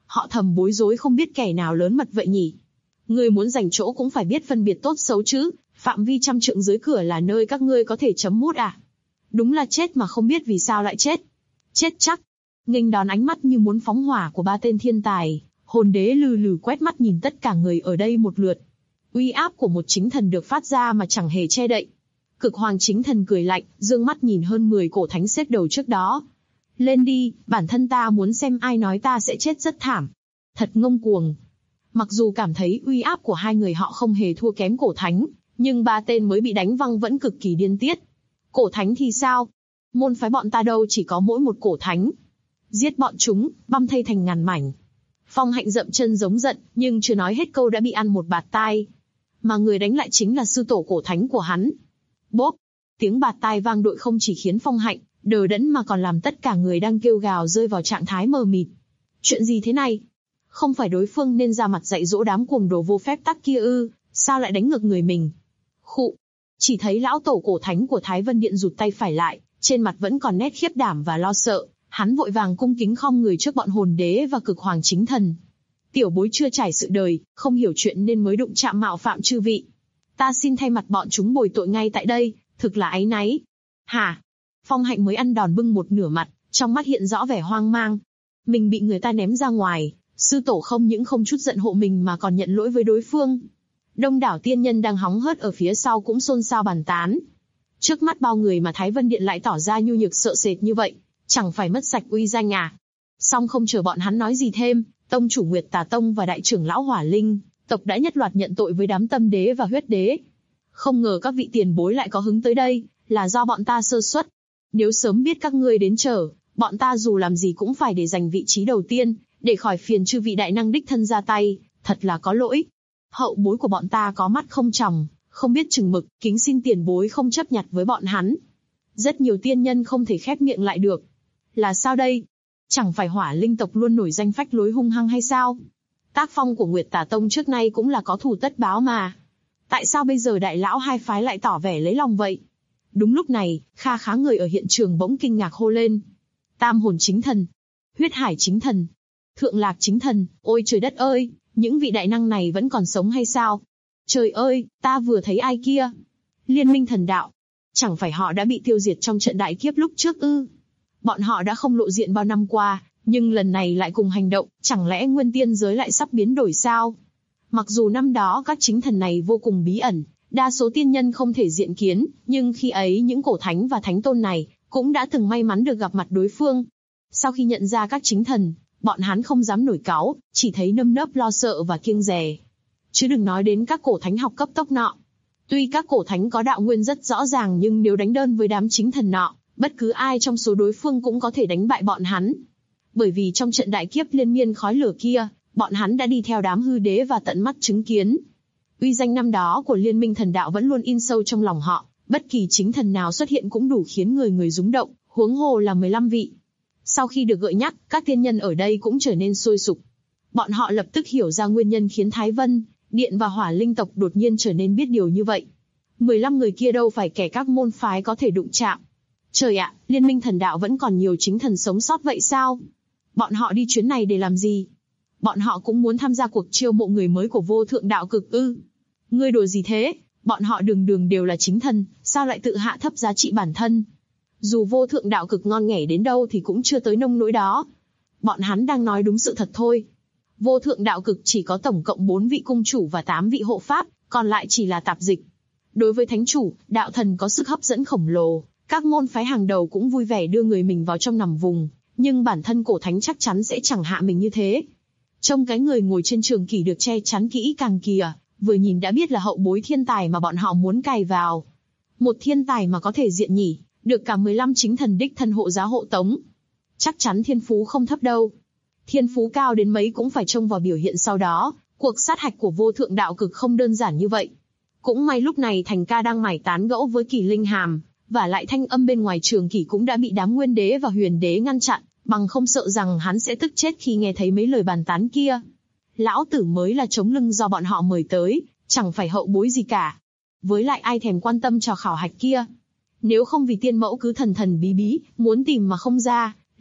Họ thầm bối rối không biết kẻ nào lớn mật vậy nhỉ. Ngươi muốn giành chỗ cũng phải biết phân biệt tốt xấu chứ, phạm vi 100 trượng dưới cửa là nơi các ngươi có thể chấm mút à? Đúng là chết mà không biết vì sao lại chết. Chết chắc. Nghênh đón ánh mắt như muốn phóng hỏa của 3 tên thiên tài, hồn đế lừ lừ quét mắt nhìn tất cả người ở đây một lượt. Uy áp của một chính thần được phát ra mà chẳng hề che đậy. Cực Hoàng chính thần cười lạnh, dương mắt nhìn hơn 10 cổ thánh xếp đầu trước đó. Lên đi, bản thân ta muốn xem ai nói ta sẽ chết rất thảm. Thật ngông cuồng. Mặc dù cảm thấy uy áp của hai người họ không hề thua kém cổ thánh, nhưng 3 tên mới bị đánh văng vẫn cực kỳ điên tiết. Cổ thánh thì sao? Môn phái bọn ta đâu chỉ có mỗi một cổ thánh. Giết bọn chúng, băm thây thành ngàn mảnh. Phong Hạnh dậm chân giống giận, nhưng chưa nói hết câu đã bị ăn một bạt tai. Mà người đánh lại chính là sư tổ cổ thánh của hắn. Bốp! Tiếng bạt tai vang dội không chỉ khiến Phong Hạnh đờ đẫn mà còn làm tất cả người đang kêu gào rơi vào trạng thái mờ mịt. Chuyện gì thế này? Không phải đối phương nên ra mặt dạy dỗ đám cuồng đồ vô phép tắc kia ư? Sao lại đánh ngược người mình? Khụ! Chỉ thấy lão tổ cổ thánh của Thái Vân Điện rụt tay phải lại, trên mặt vẫn còn nét khiếp đảm và lo sợ. Hắn vội vàng cung kính khom người trước bọn hồn đế và Cực Hoàng chính thần. Tiểu bối chưa trải sự đời, không hiểu chuyện nên mới đụng chạm mạo phạm chư vị. Ta xin thay mặt bọn chúng bồi tội ngay tại đây, thực là áy náy. Hả? Phong Hạnh mới ăn đòn bưng một nửa mặt, trong mắt hiện rõ vẻ hoang mang. Mình bị người ta ném ra ngoài, sư tổ không những không chút giận hộ mình mà còn nhận lỗi với đối phương. Đông đảo tiên nhân đang hóng hớt ở phía sau cũng xôn xao bàn tán. Trước mắt bao người mà Thái Vân Điện lại tỏ ra nhu nhược sợ sệt như vậy, chẳng phải mất sạch uy danh à? Song không chờ bọn hắn nói gì thêm, tông chủ Nguyệt Tà Tông và đại trưởng lão Hỏa Linh tộc đã nhất loạt nhận tội với đám Tâm Đế và Huyết Đế. Không ngờ các vị tiền bối lại có hứng tới đây, là do bọn ta sơ suất. Nếu sớm biết các ngươi đến chờ, bọn ta dù làm gì cũng phải để giành vị trí đầu tiên, để khỏi phiền chư vị đại năng đích thân ra tay, thật là có lỗi. Hậu bối của bọn ta có mắt không tròng, không biết chừng mực, kính xin tiền bối không chấp nhặt với bọn hắn. Rất nhiều tiên nhân không thể khép miệng lại được. Là sao đây? Chẳng phải Hỏa Linh tộc luôn nổi danh phách lối hung hăng hay sao? Tác phong của Nguyệt Tà Tông trước nay cũng là có thù tất báo mà. Tại sao bây giờ đại lão hai phái lại tỏ vẻ lấy lòng vậy? Đúng lúc này, kha khá người ở hiện trường bỗng kinh ngạc hô lên. Tam hồn chính thần, Huyết Hải chính thần, Thượng Lạc chính thần, ôi trời đất ơi, những vị đại năng này vẫn còn sống hay sao? Trời ơi, ta vừa thấy ai kia? Liên minh thần đạo. Chẳng phải họ đã bị tiêu diệt trong trận đại kiếp lúc trước ư? Bọn họ đã không lộ diện bao năm qua, nhưng lần này lại cùng hành động, chẳng lẽ nguyên tiên giới lại sắp biến đổi sao? Mặc dù năm đó các chính thần này vô cùng bí ẩn, đa số tiên nhân không thể diện kiến, nhưng khi ấy những cổ thánh và thánh tôn này cũng đã từng may mắn được gặp mặt đối phương. Sau khi nhận ra các chính thần, bọn hắn không dám nổi cáu, chỉ thấy nơm nớp lo sợ và kiêng dè. Chứ đừng nói đến các cổ thánh học cấp tốc nọ. Tuy các cổ thánh có đạo nguyên rất rõ ràng nhưng nếu đánh đơn với đám chính thần nọ, bất cứ ai trong số đối phương cũng có thể đánh bại bọn hắn. Bởi vì trong trận đại kiếp liên miên khói lửa kia, bọn hắn đã đi theo đám hư đế và tận mắt chứng kiến. Uy danh năm đó của liên minh thần đạo vẫn luôn in sâu trong lòng họ, bất kỳ chính thần nào xuất hiện cũng đủ khiến người người rúng động, huống hồ là 15 vị. Sau khi được gợi nhắc, các tiên nhân ở đây cũng trở nên sôi sục. Bọn họ lập tức hiểu ra nguyên nhân khiến Thái Vân Điện và Hỏa Linh tộc đột nhiên trở nên biết điều như vậy. 15 người kia đâu phải kẻ các môn phái có thể đụng chạm. Trời ạ, liên minh thần đạo vẫn còn nhiều chính thần sống sót vậy sao? Bọn họ đi chuyến này để làm gì? Bọn họ cũng muốn tham gia cuộc chiêu mộ người mới của vô thượng đạo cực ư? Ngươi đùa gì thế? Bọn họ đường đường đều là chính thần, sao lại tự hạ thấp giá trị bản thân? Dù vô thượng đạo cực ngon nghẻ đến đâu thì cũng chưa tới nông nỗi đó. Bọn hắn đang nói đúng sự thật thôi. Vô thượng đạo cực chỉ có tổng cộng 4 vị cung chủ và 8 vị hộ pháp, còn lại chỉ là tạp dịch. Đối với thánh chủ, đạo thần có sức hấp dẫn khổng lồ, các môn phái hàng đầu cũng vui vẻ đưa người mình vào trong nằm vùng, nhưng bản thân cổ thánh chắc chắn sẽ chẳng hạ mình như thế. Trông cái người ngồi trên trường kỷ được che chắn kỹ càng kìa, vừa nhìn đã biết là hậu bối thiên tài mà bọn họ muốn cày vào. Một thiên tài mà có thể diện nhỉ, được cả 15 chính thần đích thân hộ giá hộ tống. Chắc chắn thiên phú không thấp đâu. Thiên phú cao đến mấy cũng phải trông vào biểu hiện sau đó, cuộc sát hạch của vô thượng đạo cực không đơn giản như vậy. Cũng may lúc này Thành Ca đang mải tán gẫu với Kỳ Linh Hàm, và lại thanh âm bên ngoài trường kỷ cũng đã bị đám Nguyên Đế và Huyền Đế ngăn chặn, bằng không sợ rằng hắn sẽ tức chết khi nghe thấy mấy lời bàn tán kia. Lão tử mới là chống lưng do bọn họ mời tới, chẳng phải hậu bối gì cả. Với lại ai thèm quan tâm trò khảo hạch kia. Nếu không vì tiên mẫu cứ thần thần bí bí, muốn tìm mà không ra,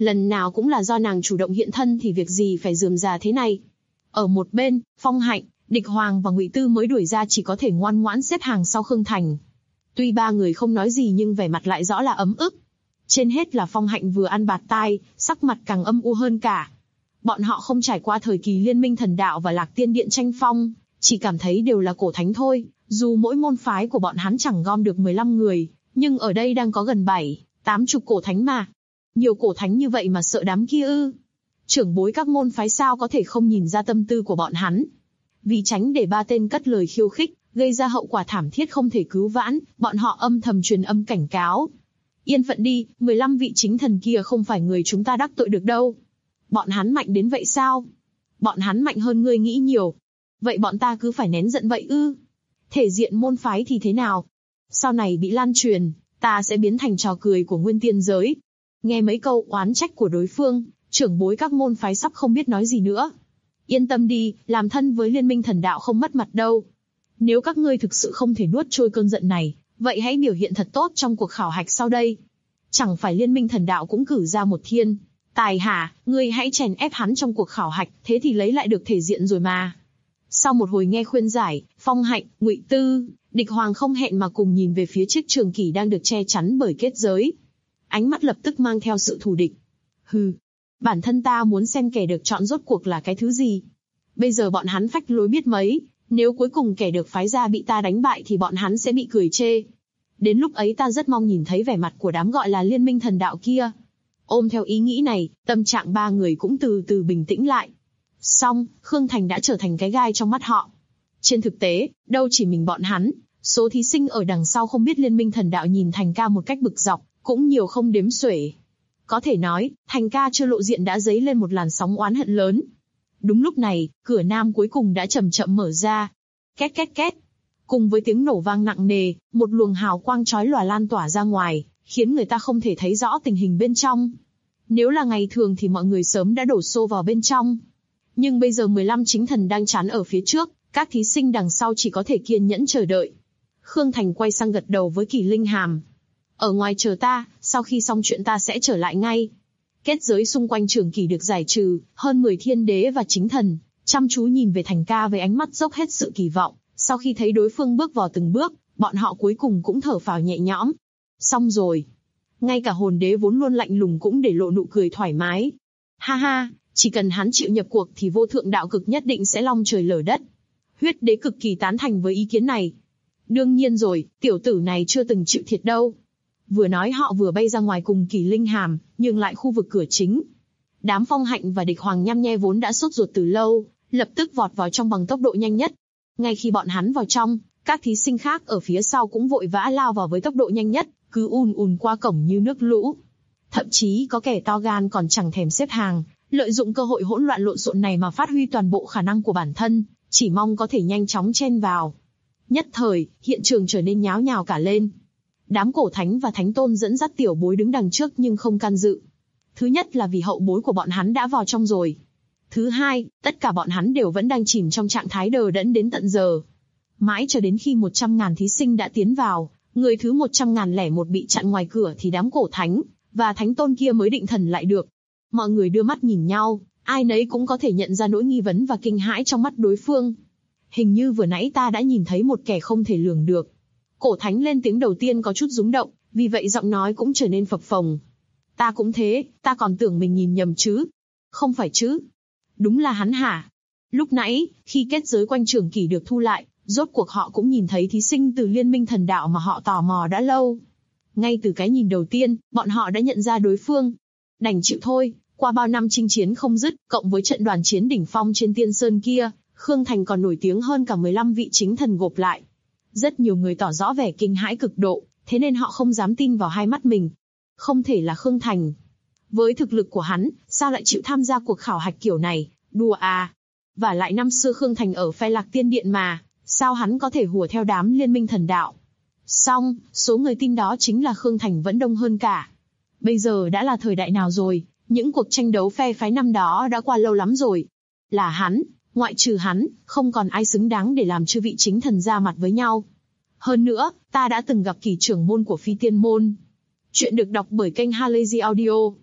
lần nào cũng là do nàng chủ động hiện thân thì việc gì phải rườm rà thế này. Ở một bên, Phong Hạnh, Địch Hoàng và Ngụy Tư mới đuổi ra chỉ có thể ngoan ngoãn xếp hàng sau Khương Thành. Tuy ba người không nói gì nhưng vẻ mặt lại rõ là ấm ức. Trên hết là Phong Hạnh vừa ăn bạt tai, sắc mặt càng âm u hơn cả. Bọn họ không trải qua thời kỳ Liên minh Thần Đạo và Lạc Tiên Điện tranh phong, chỉ cảm thấy đều là cổ thánh thôi, dù mỗi môn phái của bọn hắn chẳng gom được 15 người, nhưng ở đây đang có gần 7-80 cổ thánh mà. Nhiều cổ thánh như vậy mà sợ đám kia ư? Trưởng bối các môn phái sao có thể không nhìn ra tâm tư của bọn hắn. Vì tránh để ba tên cất lời khiêu khích, gây ra hậu quả thảm thiết không thể cứu vãn, bọn họ âm thầm truyền âm cảnh cáo. Yên phận đi, 15 vị chính thần kia không phải người chúng ta đắc tội được đâu. Bọn hắn mạnh đến vậy sao? Bọn hắn mạnh hơn ngươi nghĩ nhiều. Vậy bọn ta cứ phải nén giận vậy ư? Thể diện môn phái thì thế nào? Sau này bị lan truyền, ta sẽ biến thành trò cười của nguyên tiên giới. Nghe mấy câu oán trách của đối phương, trưởng bối các môn phái sắp không biết nói gì nữa. Yên tâm đi, làm thân với Liên minh Thần Đạo không mất mặt đâu. Nếu các ngươi thực sự không thể nuốt trôi cơn giận này, vậy hãy biểu hiện thật tốt trong cuộc khảo hạch sau đây. Chẳng phải Liên minh Thần Đạo cũng cử ra một thiên tài hả? Ngươi hãy chèn ép hắn trong cuộc khảo hạch, thế thì lấy lại được thể diện rồi mà. Sau một hồi nghe khuyên giải, Phong Hạnh, Ngụy Tư, Địch Hoàng không hẹn mà cùng nhìn về phía chiếc trường kỷ đang được che chắn bởi kết giới. Ánh mắt lập tức mang theo sự thù địch. Hừ, bản thân ta muốn xem kẻ được chọn rốt cuộc là cái thứ gì. Bây giờ bọn hắn phách lối biết mấy, nếu cuối cùng kẻ được phái ra bị ta đánh bại thì bọn hắn sẽ bị cười chê. Đến lúc ấy ta rất mong nhìn thấy vẻ mặt của đám gọi là Liên minh Thần Đạo kia. Ôm theo ý nghĩ này, tâm trạng ba người cũng từ từ bình tĩnh lại. Song, Khương Thành đã trở thành cái gai trong mắt họ. Trên thực tế, đâu chỉ mình bọn hắn, số thí sinh ở đằng sau không biết Liên minh Thần Đạo nhìn Thành ca một cách bực dọc, cũng nhiều không đếm xuể. Có thể nói, Thành ca chưa lộ diện đã dấy lên một làn sóng oán hận lớn. Đúng lúc này, cửa nam cuối cùng đã chậm chậm mở ra. Két két két. Cùng với tiếng nổ vang nặng nề, một luồng hào quang chói lòa lan tỏa ra ngoài, khiến người ta không thể thấy rõ tình hình bên trong. Nếu là ngày thường thì mọi người sớm đã đổ xô vào bên trong. Nhưng bây giờ 15 chính thần đang chắn ở phía trước, các thí sinh đằng sau chỉ có thể kiên nhẫn chờ đợi. Khương Thành quay sang gật đầu với Kỳ Linh Hàm. Ở ngoài chờ ta, sau khi xong chuyện ta sẽ trở lại ngay. Kết giới xung quanh trường kỷ được giải trừ, hơn 10 thiên đế và chính thần, chăm chú nhìn về Thành ca với ánh mắt dốc hết sự kỳ vọng. Sau khi thấy đối phương bước vào từng bước, bọn họ cuối cùng cũng thở phào nhẹ nhõm. Xong rồi. Ngay cả hồn đế vốn luôn lạnh lùng cũng để lộ nụ cười thoải mái. Ha ha, chỉ cần hắn chịu nhập cuộc thì vô thượng đạo cực nhất định sẽ long trời lở đất. Huyết đế cực kỳ tán thành với ý kiến này. Đương nhiên rồi, tiểu tử này chưa từng chịu thiệt đâu. Vừa nói họ vừa bay ra ngoài cùng Kỳ Linh Hàm, nhường lại khu vực cửa chính. Đám Phong Hạnh và Địch Hoàng nhăm nhe vốn đã sốt ruột từ lâu, lập tức vọt vào trong bằng tốc độ nhanh nhất. Ngay khi bọn hắn vào trong, các thí sinh khác ở phía sau cũng vội vã lao vào với tốc độ nhanh nhất, cứ ùn ùn qua cổng như nước lũ. Thậm chí có kẻ to gan còn chẳng thèm xếp hàng, lợi dụng cơ hội hỗn loạn lộn xộn này mà phát huy toàn bộ khả năng của bản thân, chỉ mong có thể nhanh chóng chen vào. Nhất thời, hiện trường trở nên nháo nhào cả lên. Đám cổ thánh và thánh tôn dẫn dắt tiểu bối đứng đằng trước nhưng không can dự. Thứ nhất là vì hậu bối của bọn hắn đã vào trong rồi. Thứ hai, tất cả bọn hắn đều vẫn đang chìm trong trạng thái đờ đẫn đến tận giờ. Mãi cho đến khi 100.000 thí sinh đã tiến vào, người thứ 100.001 bị chặn ngoài cửa thì đám cổ thánh và thánh tôn kia mới định thần lại được. Mọi người đưa mắt nhìn nhau, ai nấy cũng có thể nhận ra nỗi nghi vấn và kinh hãi trong mắt đối phương. Hình như vừa nãy ta đã nhìn thấy một kẻ không thể lường được. Cổ thánh lên tiếng đầu tiên có chút rúng động, vì vậy giọng nói cũng trở nên phập phồng. Ta cũng thế, ta còn tưởng mình nhìn nhầm chứ. Không phải chứ. Đúng là hắn hả? Lúc nãy, khi kết giới quanh trường kỷ được thu lại, rốt cuộc họ cũng nhìn thấy thí sinh từ Liên minh Thần Đạo mà họ tò mò đã lâu. Ngay từ cái nhìn đầu tiên, bọn họ đã nhận ra đối phương. Đành chịu thôi, qua bao năm chinh chiến không dứt, cộng với trận đoàn chiến đỉnh phong trên Tiên Sơn kia, Khương Thành còn nổi tiếng hơn cả 15 vị chính thần gộp lại. Rất nhiều người tỏ rõ vẻ kinh hãi cực độ, thế nên họ không dám tin vào hai mắt mình. Không thể là Khương Thành. Với thực lực của hắn, sao lại chịu tham gia cuộc khảo hạch kiểu này, đùa à. Và lại năm xưa Khương Thành ở phe Lạc Tiên Điện mà, sao hắn có thể hùa theo đám Liên minh Thần Đạo. Song, số người tin đó chính là Khương Thành vẫn đông hơn cả. Bây giờ đã là thời đại nào rồi, những cuộc tranh đấu phe phái năm đó đã qua lâu lắm rồi. Là hắn, ngoại trừ hắn, không còn ai xứng đáng để làm chư vị chính thần ra mặt với nhau. Hơn nữa, ta đã từng gặp kỳ trưởng môn của Phi Tiên Môn. Chuyện được đọc bởi kênh Halazy Audio.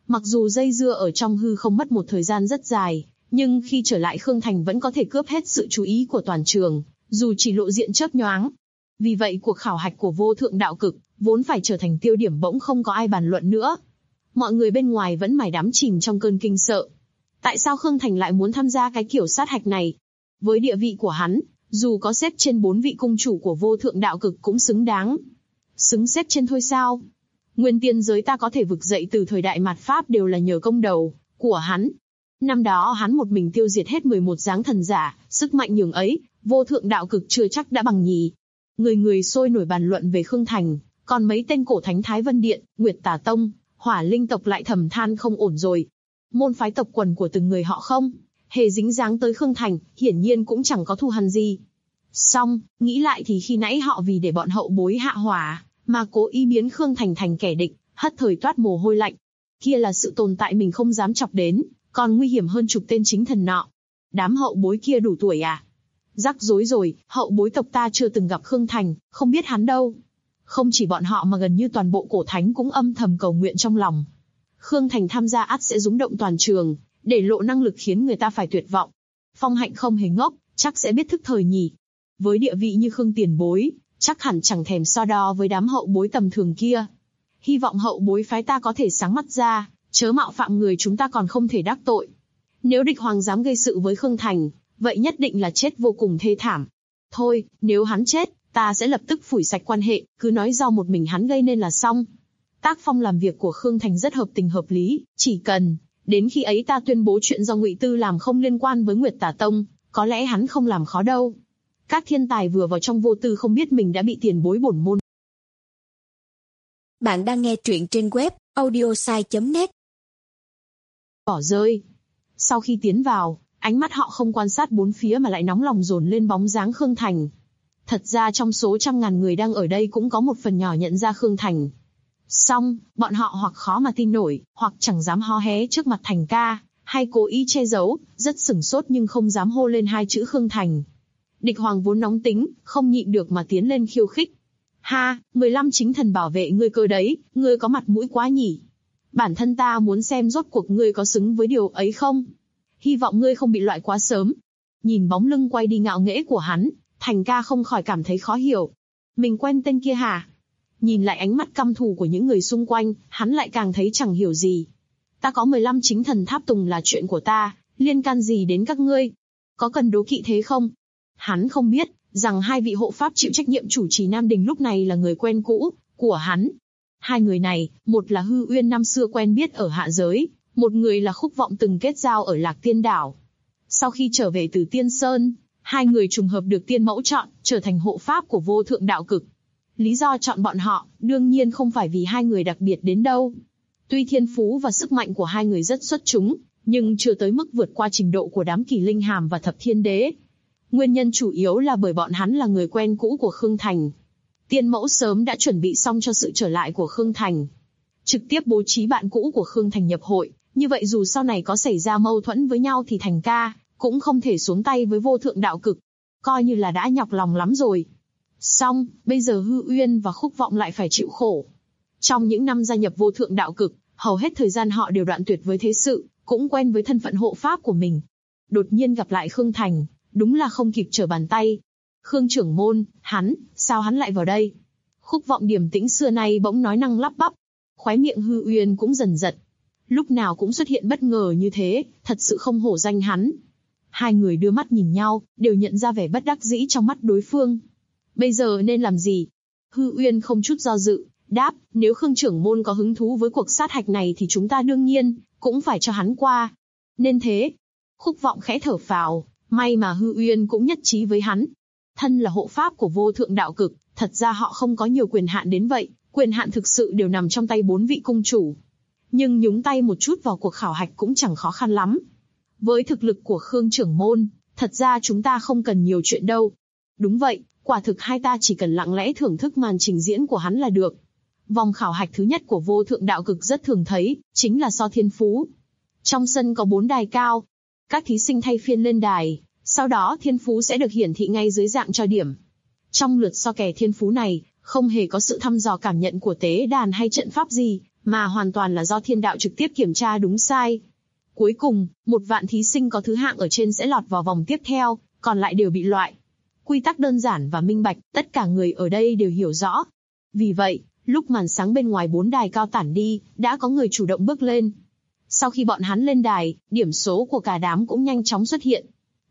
Mặc dù dây dưa ở trong hư không mất một thời gian rất dài, nhưng khi trở lại Khương Thành vẫn có thể cướp hết sự chú ý của toàn trường, dù chỉ lộ diện chớp nhoáng. Vì vậy cuộc khảo hạch của vô thượng đạo cực, vốn phải trở thành tiêu điểm bỗng không có ai bàn luận nữa. Mọi người bên ngoài vẫn mải đắm chìm trong cơn kinh sợ. Tại sao Khương Thành lại muốn tham gia cái kiểu sát hạch này? Với địa vị của hắn, dù có xếp trên 4 vị cung chủ của vô thượng đạo cực cũng xứng đáng. Xứng xếp trên thôi sao? Nguyên tiên giới ta có thể vực dậy từ thời đại mạt Pháp đều là nhờ công đầu của hắn. Năm đó hắn một mình tiêu diệt hết 11 dáng thần giả, sức mạnh nhường ấy, vô thượng đạo cực chưa chắc đã bằng nhì. Người người sôi nổi bàn luận về Khương Thành, còn mấy tên cổ thánh Thái Vân Điện, Nguyệt Tà Tông, Hỏa Linh tộc lại thầm than không ổn rồi. Môn phái tộc quần của từng người họ không hề dính dáng tới Khương Thành, hiển nhiên cũng chẳng có thù hằn gì. Song, nghĩ lại thì khi nãy họ vì để bọn hậu bối hạ hỏa, mà cố ý biến Khương Thành thành kẻ địch, hất thời toát mồ hôi lạnh. Kia là sự tồn tại mình không dám chọc đến, còn nguy hiểm hơn chục tên chính thần nọ. Đám hậu bối kia đủ tuổi à? Rắc rối rồi, hậu bối tộc ta chưa từng gặp Khương Thành, không biết hắn đâu. Không chỉ bọn họ mà gần như toàn bộ cổ thánh cũng âm thầm cầu nguyện trong lòng. Khương Thành tham gia ắt sẽ rúng động toàn trường, để lộ năng lực khiến người ta phải tuyệt vọng. Phong Hạnh không hề ngốc, chắc sẽ biết thức thời nhỉ. Với địa vị như Khương tiền bối, chắc hẳn chẳng thèm so đo với đám hậu bối tầm thường kia. Hy vọng hậu bối phái ta có thể sáng mắt ra, chớ mạo phạm người chúng ta còn không thể đắc tội. Nếu địch hoàng dám gây sự với Khương Thành, vậy nhất định là chết vô cùng thê thảm. Thôi, nếu hắn chết, ta sẽ lập tức phủi sạch quan hệ, cứ nói do một mình hắn gây nên là xong. Tác phong làm việc của Khương Thành rất hợp tình hợp lý, chỉ cần đến khi ấy ta tuyên bố chuyện do Ngụy Tư làm không liên quan với Nguyệt Tà Tông, có lẽ hắn không làm khó đâu. Các thiên tài vừa vào trong vô tư không biết mình đã bị tiền bối bổn môn. Bạn đang nghe truyện trên web audiosai.net. Bỏ rơi. Sau khi tiến vào, ánh mắt họ không quan sát bốn phía mà lại nóng lòng dồn lên bóng dáng Khương Thành. Thật ra trong số trăm ngàn người đang ở đây cũng có một phần nhỏ nhận ra Khương Thành. Song, bọn họ hoặc khó mà tin nổi, hoặc chẳng dám hó hé trước mặt Thành ca, hay cố ý che giấu, rất sửng sốt nhưng không dám hô lên hai chữ Khương Thành. Địch Hoàng vốn nóng tính, không nhịn được mà tiến lên khiêu khích. Ha, 15 chính thần bảo vệ ngươi cơ đấy, ngươi có mặt mũi quá nhỉ. Bản thân ta muốn xem rốt cuộc ngươi có xứng với điều ấy không. Hy vọng ngươi không bị loại quá sớm. Nhìn bóng lưng quay đi ngạo nghễ của hắn, Thành ca không khỏi cảm thấy khó hiểu. Mình quen tên kia hả? Nhìn lại ánh mắt căm thù của những người xung quanh, hắn lại càng thấy chẳng hiểu gì. Ta có 15 chính thần tháp tùng là chuyện của ta, liên can gì đến các ngươi? Có cần đố kỵ thế không? Hắn không biết, rằng hai vị hộ pháp chịu trách nhiệm chủ trì Nam Đình lúc này là người quen cũ của hắn. Hai người này, một là Hư Uyên năm xưa quen biết ở hạ giới, một người là Khúc Vọng từng kết giao ở Lạc Tiên Đảo. Sau khi trở về từ Tiên Sơn, hai người trùng hợp được Tiên Mẫu chọn, trở thành hộ pháp của vô thượng đạo cực. Lý do chọn bọn họ, đương nhiên không phải vì hai người đặc biệt đến đâu. Tuy thiên phú và sức mạnh của hai người rất xuất chúng, nhưng chưa tới mức vượt qua trình độ của đám Kỳ Linh Hàm và Thập Thiên Đế. Nguyên nhân chủ yếu là bởi bọn hắn là người quen cũ của Khương Thành. Tiên Mẫu sớm đã chuẩn bị xong cho sự trở lại của Khương Thành. Trực tiếp bố trí bạn cũ của Khương Thành nhập hội, như vậy dù sau này có xảy ra mâu thuẫn với nhau thì Thành ca cũng không thể xuống tay với vô thượng đạo cực. Coi như là đã nhọc lòng lắm rồi. Song, bây giờ Hư Uyên và Khúc Vọng lại phải chịu khổ. Trong những năm gia nhập vô thượng đạo cực, hầu hết thời gian họ đều đoạn tuyệt với thế sự, cũng quen với thân phận hộ pháp của mình. Đột nhiên gặp lại Khương Thành, đúng là không kịp trở bàn tay. Khương trưởng môn, sao hắn lại vào đây? Khúc Vọng điềm tĩnh xưa nay bỗng nói năng lắp bắp. Khóe miệng Hư Uyên cũng dần giật. Lúc nào cũng xuất hiện bất ngờ như thế, thật sự không hổ danh hắn. Hai người đưa mắt nhìn nhau, đều nhận ra vẻ bất đắc dĩ trong mắt đối phương. Bây giờ nên làm gì? Hư Uyên không chút do dự, đáp, nếu Khương trưởng môn có hứng thú với cuộc sát hạch này thì chúng ta đương nhiên cũng phải cho hắn qua. Nên thế. Khúc Vọng khẽ thở phào, may mà Hư Uyên cũng nhất trí với hắn. Thân là hộ pháp của vô thượng đạo cực, thật ra họ không có nhiều quyền hạn đến vậy, quyền hạn thực sự đều nằm trong tay 4 vị cung chủ. Nhưng nhúng tay một chút vào cuộc khảo hạch cũng chẳng khó khăn lắm. Với thực lực của Khương trưởng môn, thật ra chúng ta không cần nhiều chuyện đâu. Đúng vậy, quả thực hai ta chỉ cần lặng lẽ thưởng thức màn trình diễn của hắn là được. Vòng khảo hạch thứ nhất của vô thượng đạo cực rất thường thấy, chính là so thiên phú. Trong sân có 4 đài cao. Các thí sinh thay phiên lên đài, sau đó thiên phú sẽ được hiển thị ngay dưới dạng cho điểm. Trong lượt so kè thiên phú này, không hề có sự thăm dò cảm nhận của tế đàn hay trận pháp gì, mà hoàn toàn là do thiên đạo trực tiếp kiểm tra đúng sai. Cuối cùng, 1.000.000 thí sinh có thứ hạng ở trên sẽ lọt vào vòng tiếp theo, còn lại đều bị loại. Quy tắc đơn giản và minh bạch, tất cả người ở đây đều hiểu rõ. Vì vậy, lúc màn sáng bên ngoài 4 đài cao tản đi, đã có người chủ động bước lên. Sau khi bọn hắn lên đài, điểm số của cả đám cũng nhanh chóng xuất hiện.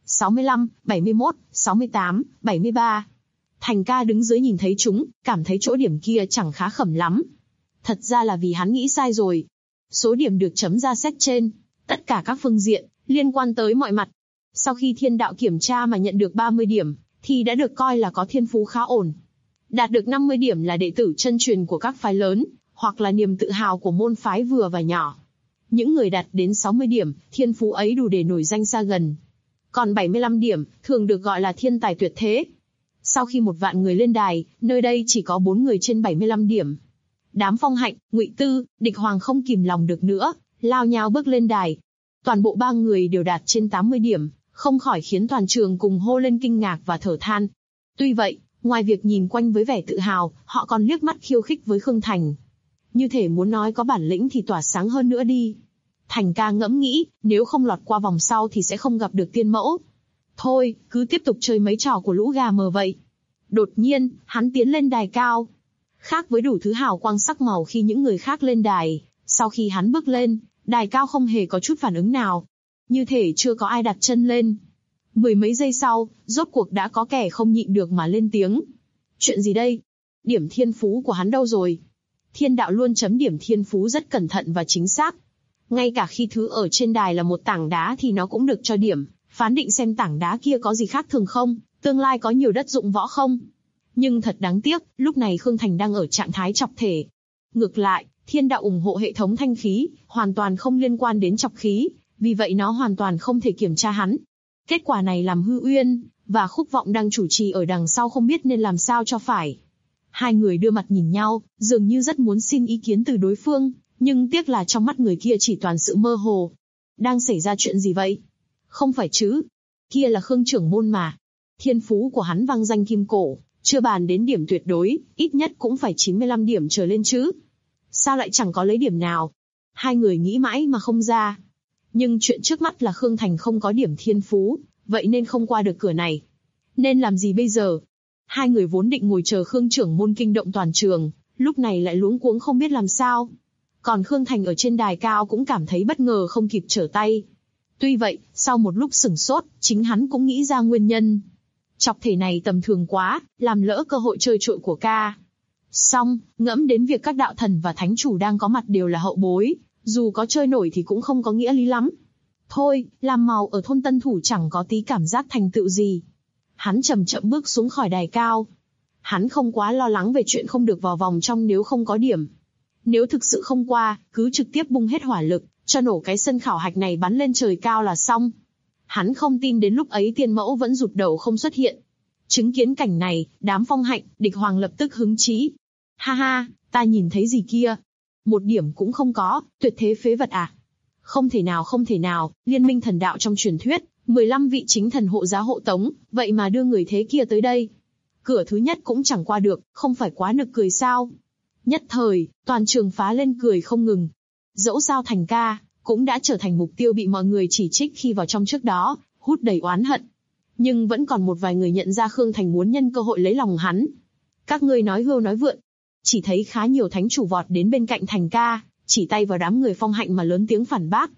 65, 71, 68, 73. Thành ca đứng dưới nhìn thấy chúng, cảm thấy chỗ điểm kia chẳng khá khẩm lắm. Thật ra là vì hắn nghĩ sai rồi. Số điểm được chấm ra xét trên tất cả các phương diện, liên quan tới mọi mặt. Sau khi thiên đạo kiểm tra mà nhận được 30 điểm, thì đã được coi là có thiên phú khá ổn. Đạt được 50 điểm là đệ tử chân truyền của các phái lớn, hoặc là niềm tự hào của môn phái vừa và nhỏ. Những người đạt đến 60 điểm, thiên phú ấy đủ để nổi danh xa gần. Còn 75 điểm, thường được gọi là thiên tài tuyệt thế. Sau khi 1.000.000 người lên đài, nơi đây chỉ có 4 người trên 75 điểm. Đám Phong Hạnh, Ngụy Tư, Địch Hoàng không kìm lòng được nữa, lao nhao bước lên đài. Toàn bộ 3 người đều đạt trên 80 điểm, không khỏi khiến toàn trường cùng hô lên kinh ngạc và thở than. Tuy vậy, ngoài việc nhìn quanh với vẻ tự hào, họ còn liếc mắt khiêu khích với Khương Thành. Như thể muốn nói có bản lĩnh thì tỏa sáng hơn nữa đi. Thành ca ngẫm nghĩ, nếu không lọt qua vòng sau thì sẽ không gặp được tiên mẫu. Thôi, cứ tiếp tục chơi mấy trò của lũ gà mờ vậy. Đột nhiên, hắn tiến lên đài cao. Khác với đủ thứ hào quang sắc màu khi những người khác lên đài, sau khi hắn bước lên, đài cao không hề có chút phản ứng nào. Như thể chưa có ai đặt chân lên. 10 mấy giây sau, rốt cuộc đã có kẻ không nhịn được mà lên tiếng. Chuyện gì đây? Điểm thiên phú của hắn đâu rồi? Thiên đạo luôn chấm điểm thiên phú rất cẩn thận và chính xác. Ngay cả khi thứ ở trên đài là một tảng đá thì nó cũng được cho điểm, phán định xem tảng đá kia có gì khác thường không, tương lai có nhiều đất dụng võ không. Nhưng thật đáng tiếc, lúc này Khương Thành đang ở trạng thái chọc thể. Ngược lại, thiên đạo ủng hộ hệ thống thanh khí, hoàn toàn không liên quan đến chọc khí, vì vậy nó hoàn toàn không thể kiểm tra hắn. Kết quả này làm Hư Uyên và Khúc Vọng đang chủ trì ở đằng sau không biết nên làm sao cho phải. Hai người đưa mặt nhìn nhau, dường như rất muốn xin ý kiến từ đối phương, nhưng tiếc là trong mắt người kia chỉ toàn sự mơ hồ. Đang xảy ra chuyện gì vậy? Không phải chứ? Kia là Khương trưởng môn mà. Thiên phú của hắn vang danh kim cổ, chưa bàn đến điểm tuyệt đối, ít nhất cũng phải 95 điểm trở lên chứ. Sao lại chẳng có lấy điểm nào? Hai người nghĩ mãi mà không ra. Nhưng chuyện trước mắt là Khương Thành không có điểm thiên phú, vậy nên không qua được cửa này. Nên làm gì bây giờ? Hai người vốn định ngồi chờ Khương trưởng môn kinh động toàn trường, lúc này lại luống cuống không biết làm sao. Còn Khương Thành ở trên đài cao cũng cảm thấy bất ngờ không kịp trở tay. Tuy vậy, sau một lúc sửng sốt, chính hắn cũng nghĩ ra nguyên nhân. Chọc thể này tầm thường quá, làm lỡ cơ hội chơi trội của ca. Xong, ngẫm đến việc các đạo thần và thánh chủ đang có mặt đều là hậu bối, dù có chơi nổi thì cũng không có nghĩa lý lắm. Thôi, làm màu ở thôn Tân Thủ chẳng có tí cảm giác thành tựu gì. Hắn chậm chậm bước xuống khỏi đài cao. Hắn không quá lo lắng về chuyện không được vào vòng trong nếu không có điểm. Nếu thực sự không qua, cứ trực tiếp bung hết hỏa lực, cho nổ cái sân khảo hạch này bắn lên trời cao là xong. Hắn không tin đến lúc ấy tiên mẫu vẫn rụt đầu không xuất hiện. Chứng kiến cảnh này, đám Phong Hạnh, Địch Hoàng lập tức hứng chí. Ha ha, ta nhìn thấy gì kia? Một điểm cũng không có, tuyệt thế phế vật à? Không thể nào, liên minh thần đạo trong truyền thuyết, 15 vị chính thần hộ giá hộ tống, vậy mà đưa người thế kia tới đây. Cửa thứ nhất cũng chẳng qua được, không phải quá nực cười sao? Nhất thời, toàn trường phá lên cười không ngừng. Dẫu sao Thành ca, cũng đã trở thành mục tiêu bị mọi người chỉ trích khi vào trong trước đó, hút đầy oán hận. Nhưng vẫn còn một vài người nhận ra Khương Thành muốn nhân cơ hội lấy lòng hắn. Các ngươi nói hưu nói vượn. Chỉ thấy khá nhiều thánh chủ vọt đến bên cạnh Thành ca, chỉ tay vào đám người Phong Hạnh mà lớn tiếng phản bác.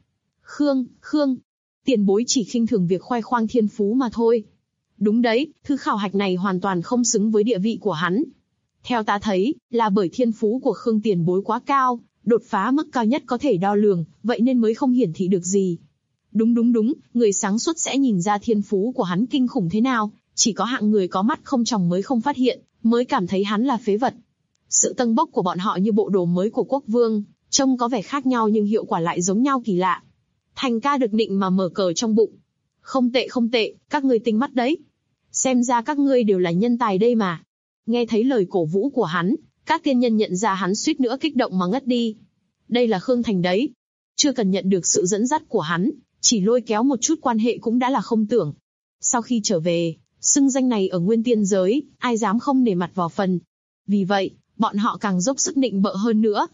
Khương, tiền bối chỉ khinh thường việc khoe khoang thiên phú mà thôi. Đúng đấy, thư khảo hạch này hoàn toàn không xứng với địa vị của hắn. Theo ta thấy, là bởi thiên phú của Khương tiền bối quá cao, đột phá mức cao nhất có thể đo lường, vậy nên mới không hiển thị được gì. Đúng, người sáng suốt sẽ nhìn ra thiên phú của hắn kinh khủng thế nào, chỉ có hạng người có mắt không tròng mới không phát hiện, mới cảm thấy hắn là phế vật. Sự tâng bốc của bọn họ như bộ đồ mới của quốc vương, trông có vẻ khác nhau nhưng hiệu quả lại giống nhau kỳ lạ. Thành ca được định mà mở cờ trong bụng. Không tệ, các ngươi tinh mắt đấy. Xem ra các ngươi đều là nhân tài đây mà. Nghe thấy lời cổ vũ của hắn, các tiên nhân nhận ra hắn suýt nữa kích động mà ngất đi. Đây là Khương Thành đấy. Chưa cần nhận được sự dẫn dắt của hắn, chỉ lôi kéo một chút quan hệ cũng đã là không tưởng. Sau khi trở về, xưng danh này ở Nguyên Tiên giới, ai dám không nể mặt vào phần. Vì vậy, bọn họ càng dốc sức nịnh bợ hơn nữa.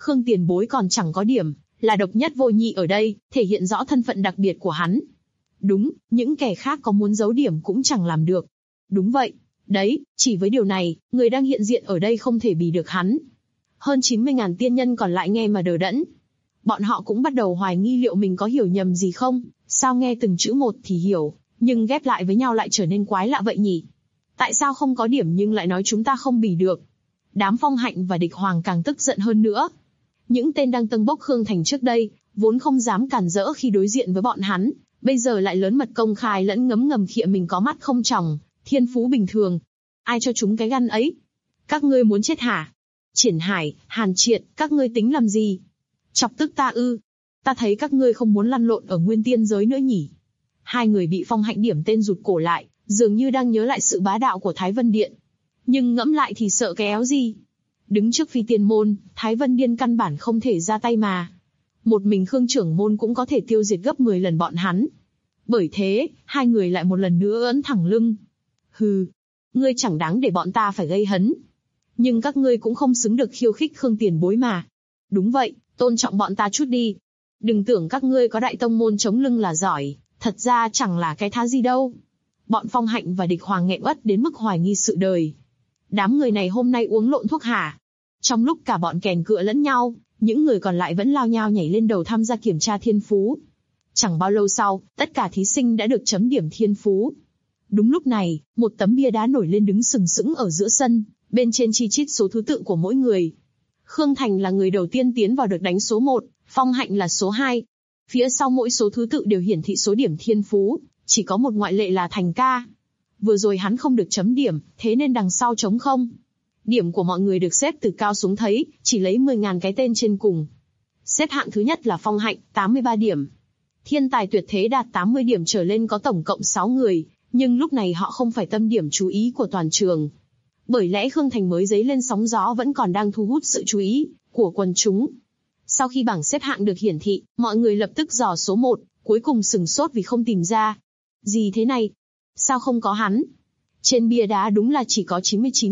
Khương tiền bối còn chẳng có điểm, là độc nhất vô nhị ở đây, thể hiện rõ thân phận đặc biệt của hắn. Đúng, những kẻ khác có muốn giấu điểm cũng chẳng làm được. Đúng vậy. Đấy, chỉ với điều này, người đang hiện diện ở đây không thể bì được hắn. Hơn 90.000 tiên nhân còn lại nghe mà đờ đẫn. Bọn họ cũng bắt đầu hoài nghi liệu mình có hiểu nhầm gì không, sao nghe từng chữ một thì hiểu, nhưng ghép lại với nhau lại trở nên quái lạ vậy nhỉ? Tại sao không có điểm nhưng lại nói chúng ta không bì được? Đám Phong Hạnh và Địch Hoàng càng tức giận hơn nữa. Những tên đang tâng bốc Khương Thành trước đây, vốn không dám cản rỡ khi đối diện với bọn hắn, bây giờ lại lớn mật công khai lẫn ngấm ngầm khịa mình có mắt không tròng, thiên phú bình thường. Ai cho chúng cái gan ấy? Các ngươi muốn chết hả? Triển Hải, Hàn Triệt, các ngươi tính làm gì? Chọc tức ta ư? Ta thấy các ngươi không muốn lăn lộn ở nguyên tiên giới nữa nhỉ? Hai người bị Phong Hạnh điểm tên rụt cổ lại, dường như đang nhớ lại sự bá đạo của Thái Vân Điện. Nhưng ngẫm lại thì sợ cái éo gì? Đứng trước Phi Tiên Môn, Thái Vân Điện căn bản không thể ra tay mà. Một mình Khương trưởng môn cũng có thể tiêu diệt gấp 10 lần bọn hắn. Bởi thế, hai người lại một lần nữa ưỡn thẳng lưng. Hừ, ngươi chẳng đáng để bọn ta phải gây hấn. Nhưng các ngươi cũng không xứng được khiêu khích Khương tiền bối mà. Đúng vậy, tôn trọng bọn ta chút đi. Đừng tưởng các ngươi có đại tông môn chống lưng là giỏi, thật ra chẳng là cái thá gì đâu. Bọn Phong Hạnh và Địch Hoàng nghẹn uất đến mức hoài nghi sự đời. Đám người này hôm nay uống lộn thuốc hả? Trong lúc cả bọn kèn cựa lẫn nhau, những người còn lại vẫn lao nhao nhảy lên đầu tham gia kiểm tra thiên phú. Chẳng bao lâu sau, tất cả thí sinh đã được chấm điểm thiên phú. Đúng lúc này, một tấm bia đá nổi lên đứng sừng sững ở giữa sân, bên trên chi chít số thứ tự của mỗi người. Khương Thành là người đầu tiên tiến vào được đánh số 1, Phong Hạnh là số 2. Phía sau mỗi số thứ tự đều hiển thị số điểm thiên phú, chỉ có một ngoại lệ là Thành ca. Vừa rồi hắn không được chấm điểm, thế nên đằng sau trống không. Điểm của mọi người được xếp từ cao xuống thấy, chỉ lấy 10.000 cái tên trên cùng. Xếp hạng thứ nhất là Phong Hạnh, 83 điểm. Thiên tài tuyệt thế đạt 80 điểm trở lên có tổng cộng 6 người, nhưng lúc này họ không phải tâm điểm chú ý của toàn trường. Bởi lẽ Khương Thành mới dấy lên sóng gió vẫn còn đang thu hút sự chú ý của quần chúng. Sau khi bảng xếp hạng được hiển thị, mọi người lập tức dò số 1, cuối cùng sửng sốt vì không tìm ra. Gì thế này? Sao không có hắn? Trên bia đá đúng là chỉ có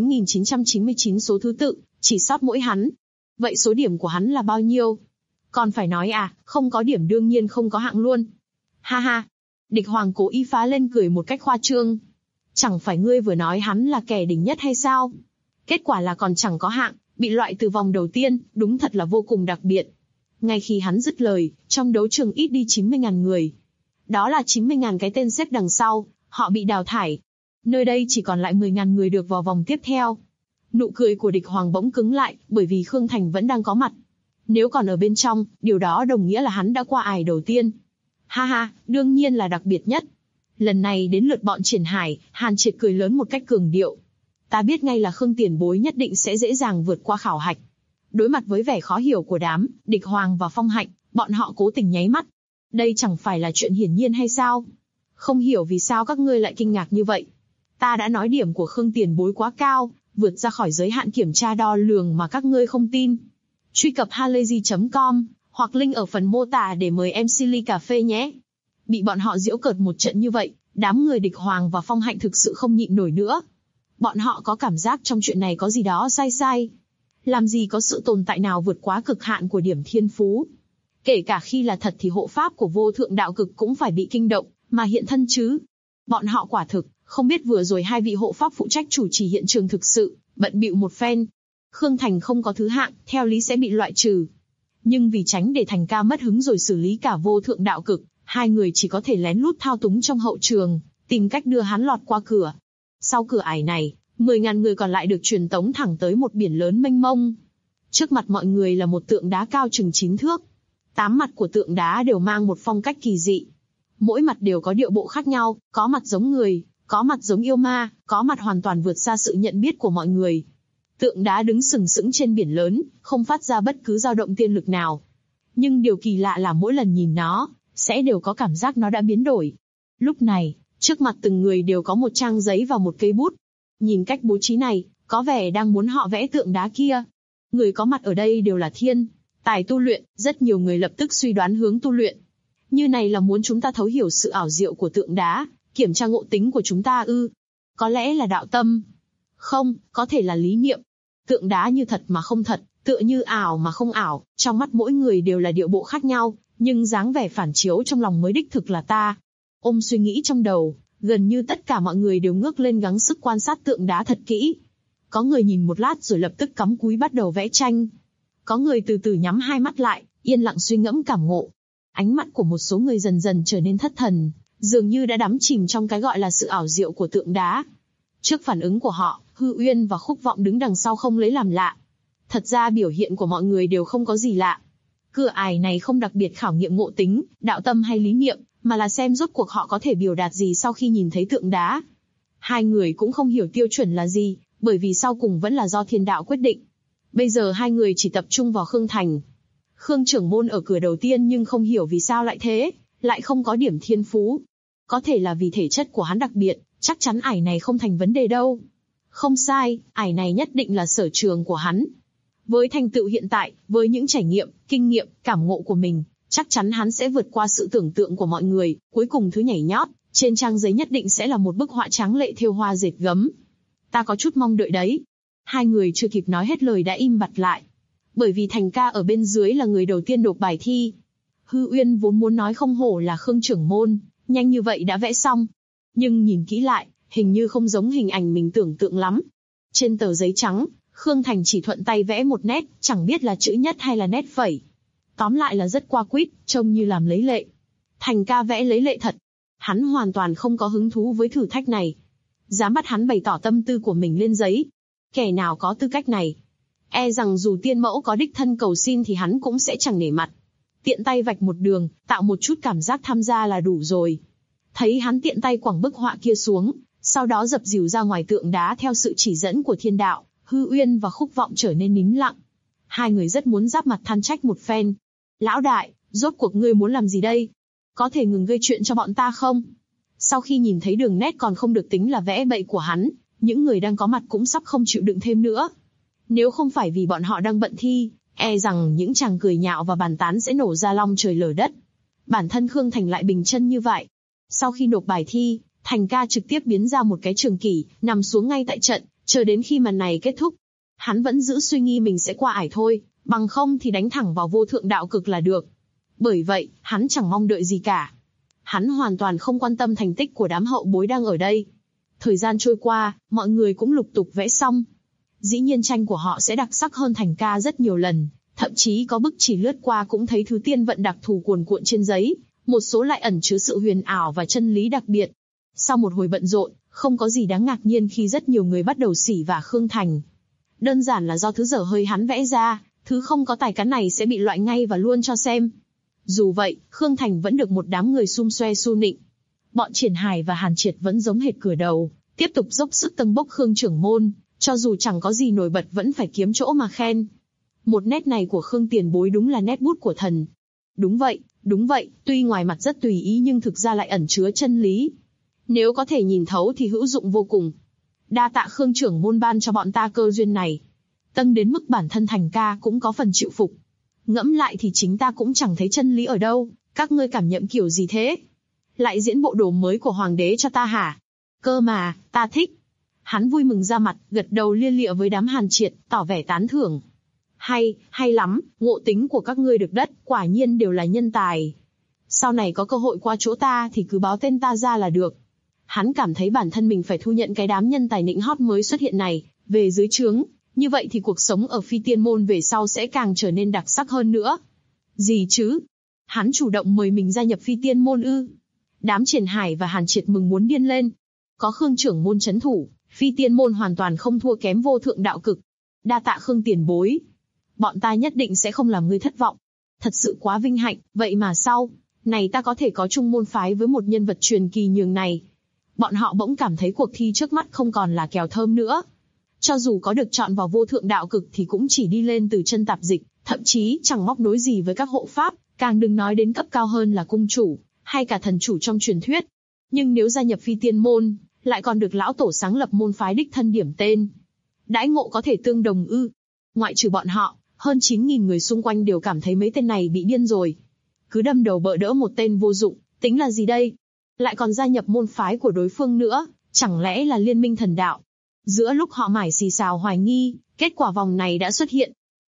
99.999 số thứ tự, chỉ sót mỗi hắn. Vậy số điểm của hắn là bao nhiêu? Còn phải nói à, không có điểm đương nhiên không có hạng luôn. Ha ha! Địch Hoàng cố ý phá lên cười một cách khoa trương. Chẳng phải ngươi vừa nói hắn là kẻ đỉnh nhất hay sao? Kết quả là còn chẳng có hạng, bị loại từ vòng đầu tiên, đúng thật là vô cùng đặc biệt. Ngay khi hắn dứt lời, trong đấu trường ít đi 90.000 người. Đó là 90.000 cái tên xếp đằng sau, họ bị đào thải. Nơi đây chỉ còn lại 10.000 người được vào vòng tiếp theo. Nụ cười của Địch Hoàng bỗng cứng lại, bởi vì Khương Thành vẫn đang có mặt. Nếu còn ở bên trong, điều đó đồng nghĩa là hắn đã qua ải đầu tiên. Ha ha, đương nhiên là đặc biệt nhất. Lần này đến lượt bọn Triển Hải, Hàn Triệt cười lớn một cách cường điệu. Ta biết ngay là Khương tiền bối nhất định sẽ dễ dàng vượt qua khảo hạch. Đối mặt với vẻ khó hiểu của đám, Địch Hoàng và Phong Hạnh, bọn họ cố tình nháy mắt. Đây chẳng phải là chuyện hiển nhiên hay sao? Không hiểu vì sao các ngươi lại kinh ngạc như vậy. Ta đã nói điểm của Khương tiền bối quá cao, vượt ra khỏi giới hạn kiểm tra đo lường mà các ngươi không tin. Truy cập halayzi.com, hoặc link ở phần mô tả để mời MC ly cà phê nhé. Bị bọn họ giễu cợt một trận như vậy, đám người Địch Hoàng và Phong Hạnh thực sự không nhịn nổi nữa. Bọn họ có cảm giác trong chuyện này có gì đó sai sai. Làm gì có sự tồn tại nào vượt quá cực hạn của điểm thiên phú. Kể cả khi là thật thì hộ pháp của vô thượng đạo cực cũng phải bị kinh động, mà hiện thân chứ. Bọn họ quả thực, không biết vừa rồi hai vị hộ pháp phụ trách chủ trì hiện trường thực sự, bận bịu một phen. Khương Thành không có thứ hạng, theo lý sẽ bị loại trừ. Nhưng vì tránh để Thành ca mất hứng rồi xử lý cả vô thượng đạo cực, hai người chỉ có thể lén lút thao túng trong hậu trường, tìm cách đưa hắn lọt qua cửa. Sau cửa ải này, 10.000 người còn lại được truyền tống thẳng tới một biển lớn mênh mông. Trước mặt mọi người là một tượng đá cao chừng 9 thước. 8 mặt của tượng đá đều mang một phong cách kỳ dị. Mỗi mặt đều có điệu bộ khác nhau, có mặt giống người, có mặt giống yêu ma, có mặt hoàn toàn vượt xa sự nhận biết của mọi người. Tượng đá đứng sừng sững trên biển lớn, không phát ra bất cứ dao động tiên lực nào. Nhưng điều kỳ lạ là mỗi lần nhìn nó, sẽ đều có cảm giác nó đã biến đổi. Lúc này, trước mặt từng người đều có một trang giấy và một cây bút. Nhìn cách bố trí này, có vẻ đang muốn họ vẽ tượng đá kia. Người có mặt ở đây đều là thiên tài tu luyện, rất nhiều người lập tức suy đoán hướng tu luyện. Như này là muốn chúng ta thấu hiểu sự ảo diệu của tượng đá, kiểm tra ngộ tính của chúng ta ư? Có lẽ là đạo tâm. Không, có thể là lý niệm. Tượng đá như thật mà không thật, Tựa như ảo mà không ảo, trong mắt mỗi người đều là điệu bộ khác nhau, nhưng dáng vẻ phản chiếu trong lòng mới đích thực là ta. Ôm suy nghĩ trong đầu, gần như tất cả mọi người đều ngước lên gắng sức quan sát tượng đá thật kỹ. Có người nhìn một lát rồi lập tức cắm cúi bắt đầu vẽ tranh. Có người từ từ nhắm hai mắt lại, yên lặng suy ngẫm cảm ngộ. Ánh mắt của một số người dần dần trở nên thất thần, dường như đã đắm chìm trong cái gọi là sự ảo diệu của tượng đá. Trước phản ứng của họ, Hư Uyên và Khúc Vọng đứng đằng sau không lấy làm lạ. Thật ra biểu hiện của mọi người đều không có gì lạ. Cửa ải này không đặc biệt khảo nghiệm ngộ tính, đạo tâm hay lý niệm, mà là xem rốt cuộc họ có thể biểu đạt gì sau khi nhìn thấy tượng đá. Hai người cũng không hiểu tiêu chuẩn là gì, bởi vì sau cùng vẫn là do thiên đạo quyết định. Bây giờ hai người chỉ tập trung vào Khương Thành. Khương trưởng môn ở cửa đầu tiên nhưng không hiểu vì sao lại thế, lại không có điểm thiên phú. Có thể là vì thể chất của hắn đặc biệt, chắc chắn ải này không thành vấn đề đâu. Không sai, ải này nhất định là sở trường của hắn. Với thành tựu hiện tại, với những trải nghiệm, kinh nghiệm, cảm ngộ của mình, chắc chắn hắn sẽ vượt qua sự tưởng tượng của mọi người, cuối cùng thứ nhảy nhót, trên trang giấy nhất định sẽ là một bức họa tráng lệ thêu hoa dệt gấm. Ta có chút mong đợi đấy. Hai người chưa kịp nói hết lời đã im bặt lại. Bởi vì Thành ca ở bên dưới là người đầu tiên nộp bài thi. Hư Uyên vốn muốn nói không hổ là Khương trưởng môn, nhanh như vậy đã vẽ xong. Nhưng nhìn kỹ lại, hình như không giống hình ảnh mình tưởng tượng lắm. Trên tờ giấy trắng, Khương Thành chỉ thuận tay vẽ một nét, chẳng biết là chữ nhất hay là nét phẩy. Tóm lại là rất qua quýt, trông như làm lấy lệ. Thành ca vẽ lấy lệ thật. Hắn hoàn toàn không có hứng thú với thử thách này. Dám bắt hắn bày tỏ tâm tư của mình lên giấy. Kẻ nào có tư cách này? E rằng dù tiên mẫu có đích thân cầu xin thì hắn cũng sẽ chẳng nể mặt. Tiện tay vạch một đường, tạo một chút cảm giác tham gia là đủ rồi. Thấy hắn tiện tay quẳng bức họa kia xuống, sau đó dập dìu ra ngoài tượng đá theo sự chỉ dẫn của thiên đạo, Hư Uyên và Khúc Vọng trở nên nín lặng. Hai người rất muốn giáp mặt than trách một phen. Lão đại, rốt cuộc ngươi muốn làm gì đây? Có thể ngừng gây chuyện cho bọn ta không? Sau khi nhìn thấy đường nét còn không được tính là vẽ bậy của hắn, những người đang có mặt cũng sắp không chịu đựng thêm nữa. Nếu không phải vì bọn họ đang bận thi, e rằng những chàng cười nhạo và bàn tán sẽ nổ ra long trời lở đất. Bản thân Khương Thành lại bình chân như vậy. Sau khi nộp bài thi, Thành ca trực tiếp biến ra một cái trường kỷ, nằm xuống ngay tại trận, chờ đến khi màn này kết thúc. Hắn vẫn giữ suy nghi mình sẽ qua ải thôi, bằng không thì đánh thẳng vào vô thượng đạo cực là được. Bởi vậy, hắn chẳng mong đợi gì cả. Hắn hoàn toàn không quan tâm thành tích của đám hậu bối đang ở đây. Thời gian trôi qua, mọi người cũng lục tục vẽ xong. Dĩ nhiên tranh của họ sẽ đặc sắc hơn Thành ca rất nhiều lần, thậm chí có bức chỉ lướt qua cũng thấy thứ tiên vận đặc thù cuồn cuộn trên giấy, một số lại ẩn chứa sự huyền ảo và chân lý đặc biệt. Sau một hồi bận rộn, không có gì đáng ngạc nhiên khi rất nhiều người bắt đầu xỉ vả Khương Thành. Đơn giản là do thứ dở hơi hắn vẽ ra, thứ không có tài cán này sẽ bị loại ngay và luôn cho xem. Dù vậy, Khương Thành vẫn được một đám người xum xoe xu nịnh. Bọn Triển Hải và Hàn Triệt vẫn giống hệt cửa đầu, tiếp tục dốc sức tâng bốc Khương trưởng môn, cho dù chẳng có gì nổi bật vẫn phải kiếm chỗ mà khen. Một nét này của Khương tiền bối đúng là nét bút của thần. Đúng vậy, tuy ngoài mặt rất tùy ý nhưng thực ra lại ẩn chứa chân lý. Nếu có thể nhìn thấu thì hữu dụng vô cùng. Đa tạ Khương trưởng môn ban cho bọn ta cơ duyên này. Tâng đến mức bản thân Thành ca cũng có phần chịu phục. Ngẫm lại thì chính ta cũng chẳng thấy chân lý ở đâu, các ngươi cảm nhận kiểu gì thế? Lại diễn bộ đồ mới của hoàng đế cho ta hả? Cơ mà, ta thích. Hắn vui mừng ra mặt, gật đầu lia lịa với đám Hàn Triệt, tỏ vẻ tán thưởng. Hay lắm, ngộ tính của các ngươi được đất, quả nhiên đều là nhân tài. Sau này có cơ hội qua chỗ ta thì cứ báo tên ta ra là được. Hắn cảm thấy bản thân mình phải thu nhận cái đám nhân tài nịnh hót mới xuất hiện này, về dưới trướng, như vậy thì cuộc sống ở Phi Tiên Môn về sau sẽ càng trở nên đặc sắc hơn nữa. Gì chứ? Hắn chủ động mời mình gia nhập Phi Tiên Môn ư? Đám Triển Hải và Hàn Triệt mừng muốn điên lên. Có Khương trưởng môn trấn thủ, Phi Tiên Môn hoàn toàn không thua kém vô thượng đạo cực. Đa tạ Khương tiền bối. Bọn ta nhất định sẽ không làm ngươi thất vọng. Thật sự quá vinh hạnh, vậy mà sau này ta có thể có chung môn phái với một nhân vật truyền kỳ nhường này. Bọn họ bỗng cảm thấy cuộc thi trước mắt không còn là kèo thơm nữa. Cho dù có được chọn vào vô thượng đạo cực thì cũng chỉ đi lên từ chân tạp dịch, thậm chí chẳng móc nối gì với các hộ pháp, càng đừng nói đến cấp cao hơn là cung chủ, hay cả thần chủ trong truyền thuyết. Nhưng nếu gia nhập Phi Tiên Môn, lại còn được lão tổ sáng lập môn phái đích thân điểm tên. Đãi ngộ có thể tương đồng ư? Ngoại trừ bọn họ, hơn 9.000 người xung quanh đều cảm thấy mấy tên này bị điên rồi. Cứ đâm đầu bợ đỡ một tên vô dụng, tính là gì đây? Lại còn gia nhập môn phái của đối phương nữa, chẳng lẽ là liên minh thần đạo? Giữa lúc họ mải xì xào hoài nghi, kết quả vòng này đã xuất hiện.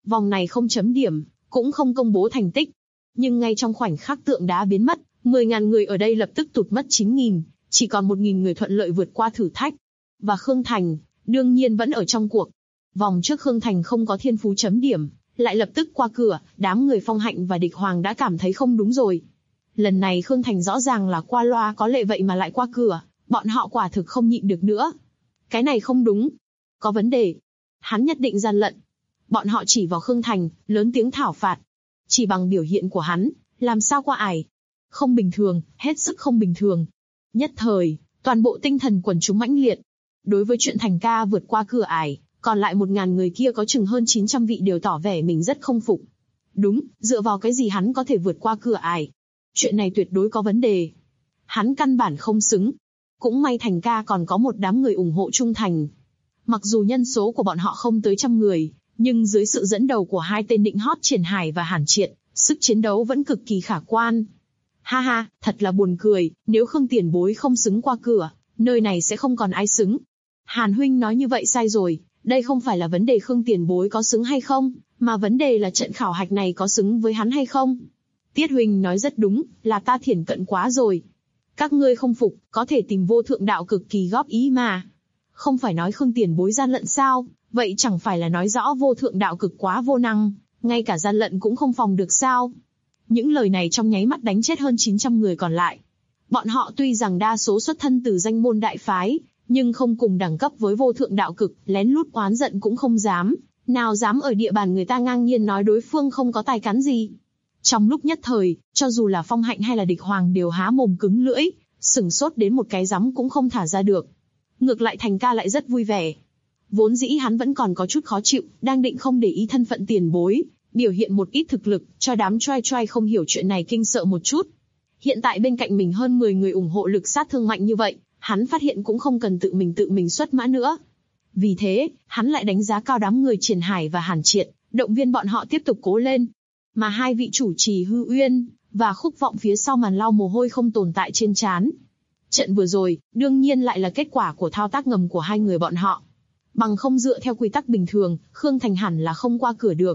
Vòng này không chấm điểm, cũng không công bố thành tích. Nhưng ngay trong khoảnh khắc tượng đá biến mất, 10.000 người ở đây lập tức tụt mất 9.000, chỉ còn 1.000 người thuận lợi vượt qua thử thách. Và Khương Thành, đương nhiên vẫn ở trong cuộc. Vòng trước Khương Thành không có thiên phú chấm điểm, lại lập tức qua cửa, đám người Phong Hạnh và Địch Hoàng đã cảm thấy không đúng rồi. Lần này Khương Thành rõ ràng là qua loa có lệ vậy mà lại qua cửa, bọn họ quả thực không nhịn được nữa. Cái này không đúng. Có vấn đề. Hắn nhất định gian lận. Bọn họ chỉ vào Khương Thành, lớn tiếng thảo phạt. Chỉ bằng biểu hiện của hắn, làm sao qua ải. Không bình thường, hết sức không bình thường. Nhất thời, toàn bộ tinh thần quần chúng mãnh liệt. Đối với chuyện Thành ca vượt qua cửa ải, còn lại 1.000 người kia có chừng hơn 900 vị đều tỏ vẻ mình rất không phục. Đúng, dựa vào cái gì hắn có thể vượt qua cửa ải? Chuyện này tuyệt đối có vấn đề. Hắn căn bản không xứng. Cũng may Thành ca còn có một đám người ủng hộ trung thành. Mặc dù nhân số của bọn họ không tới 100 người, nhưng dưới sự dẫn đầu của hai tên định hót Triển Hải và Hàn Triệt, sức chiến đấu vẫn cực kỳ khả quan. Ha ha, thật là buồn cười, nếu Khương tiền bối không xứng qua cửa, nơi này sẽ không còn ai xứng. Hàn huynh nói như vậy sai rồi, đây không phải là vấn đề Khương tiền bối có xứng hay không, mà vấn đề là trận khảo hạch này có xứng với hắn hay không. Tiết huynh nói rất đúng, là ta thiển cận quá rồi. Các ngươi không phục, có thể tìm Vô Thượng Đạo Cực Kỳ góp ý mà. Không phải nói Khương tiền bối gian lận sao, vậy chẳng phải là nói rõ Vô Thượng Đạo Cực quá vô năng, ngay cả gian lận cũng không phòng được sao. Những lời này trong nháy mắt đánh chết hơn 900 người còn lại. Bọn họ tuy rằng đa số xuất thân từ danh môn đại phái, nhưng không cùng đẳng cấp với Vô Thượng Đạo Cực, lén lút oán giận cũng không dám, nào dám ở địa bàn người ta ngang nhiên nói đối phương không có tài cán gì. Trong lúc nhất thời, cho dù là Phong Hạnh hay là Địch Hoàng đều há mồm cứng lưỡi, sửng sốt đến một cái rắm cũng không thả ra được. Ngược lại Thành ca lại rất vui vẻ. Vốn dĩ hắn vẫn còn có chút khó chịu, đang định không để ý thân phận tiền bối, biểu hiện một ít thực lực, cho đám trai trai không hiểu chuyện này kinh sợ một chút. Hiện tại bên cạnh mình hơn 10 người ủng hộ lực sát thương mạnh như vậy, hắn phát hiện cũng không cần tự mình xuất mã nữa. Vì thế, hắn lại đánh giá cao đám người Triển Hải và Hàn Triệt, động viên bọn họ tiếp tục cố lên. Mà hai vị chủ trì Hư Uyên và Khúc Vọng phía sau màn lau mồ hôi không tồn tại trên trán. Trận vừa rồi, đương nhiên lại là kết quả của thao tác ngầm của hai người bọn họ. Bằng không dựa theo quy tắc bình thường, Khương Thành hẳn là không qua cửa được.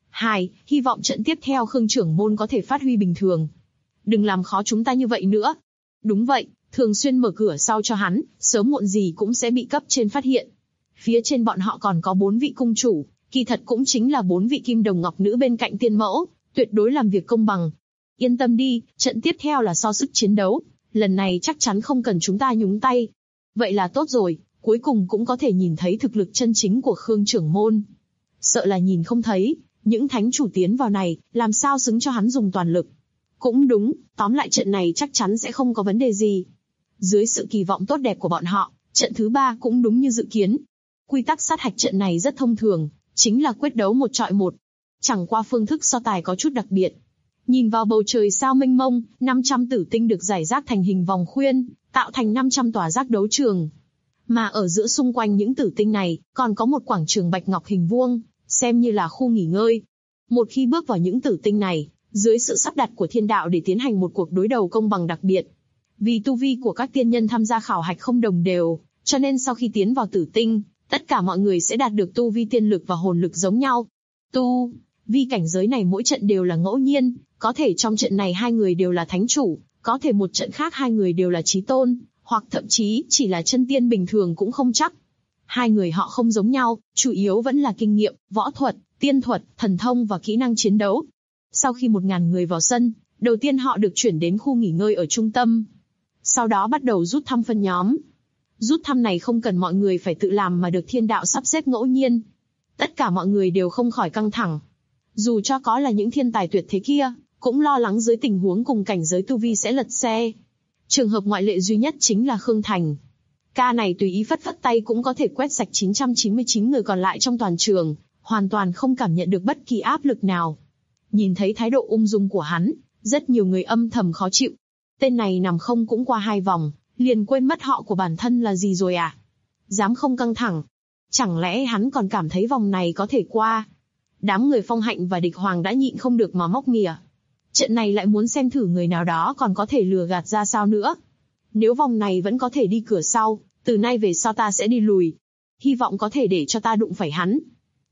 2. Hy vọng trận tiếp theo Khương trưởng môn có thể phát huy bình thường. Đừng làm khó chúng ta như vậy nữa. Đúng vậy, thường xuyên mở cửa sau cho hắn, sớm muộn gì cũng sẽ bị cấp trên phát hiện. Phía trên bọn họ còn có 4 vị cung chủ, kỳ thật cũng chính là 4 vị kim đồng ngọc nữ bên cạnh tiên mẫu, tuyệt đối làm việc công bằng. Yên tâm đi, trận tiếp theo là so sức chiến đấu, lần này chắc chắn không cần chúng ta nhúng tay. Vậy là tốt rồi, cuối cùng cũng có thể nhìn thấy thực lực chân chính của Khương trưởng môn. Sợ là nhìn không thấy, những thánh chủ tiến vào này, làm sao xứng cho hắn dùng toàn lực. Cũng đúng, tóm lại trận này chắc chắn sẽ không có vấn đề gì. Dưới sự kỳ vọng tốt đẹp của bọn họ, trận thứ 3 cũng đúng như dự kiến. Quy tắc sát hạch trận này rất thông thường, chính là quyết đấu 1 chọi 1. Chẳng qua phương thức so tài có chút đặc biệt. Nhìn vào bầu trời sao mênh mông, 500 tử tinh được rải rác thành hình vòng khuyên, tạo thành 500 tòa giác đấu trường. Mà ở giữa xung quanh những tử tinh này, còn có một quảng trường bạch ngọc hình vuông, xem như là khu nghỉ ngơi. Một khi bước vào những tử tinh này, dưới sự sắp đặt của thiên đạo để tiến hành một cuộc đối đầu công bằng đặc biệt. Vì tu vi của các tiên nhân tham gia khảo hạch không đồng đều, cho nên sau khi tiến vào tử tinh, tất cả mọi người sẽ đạt được tu vi tiên lực và hồn lực giống nhau. Tu vi cảnh giới này mỗi trận đều là ngẫu nhiên, có thể trong trận này hai người đều là thánh chủ, có thể một trận khác hai người đều là chí tôn, hoặc thậm chí chỉ là chân tiên bình thường cũng không chắc. Hai người họ không giống nhau, chủ yếu vẫn là kinh nghiệm, võ thuật, tiên thuật, thần thông và kỹ năng chiến đấu. Sau khi 1000 người vào sân, đầu tiên họ được chuyển đến khu nghỉ ngơi ở trung tâm. Sau đó bắt đầu rút thăm phân nhóm. Rút thăm này không cần mọi người phải tự làm mà được thiên đạo sắp xếp ngẫu nhiên. Tất cả mọi người đều không khỏi căng thẳng. Dù cho có là những thiên tài tuyệt thế kia, cũng lo lắng dưới tình huống cùng cảnh giới tu vi sẽ lật xe. Trường hợp ngoại lệ duy nhất chính là Khương Thành. Ca này tùy ý phất phất tay cũng có thể quét sạch 999 người còn lại trong toàn trường, hoàn toàn không cảm nhận được bất kỳ áp lực nào. Nhìn thấy thái độ ung dung của hắn, rất nhiều người âm thầm khó chịu. Tên này nằm không cũng qua 2 vòng, liền quên mất họ của bản thân là gì rồi à? Dám không căng thẳng? Chẳng lẽ hắn còn cảm thấy vòng này có thể qua? Đám người Phong Hạnh và Địch Hoàng đã nhịn không được mà móc mỉa. Trận này lại muốn xem thử người nào đó còn có thể lừa gạt ra sao nữa. Nếu vòng này vẫn có thể đi cửa sau, từ nay về sau ta sẽ đi lùi. Hy vọng có thể để cho ta đụng phải hắn.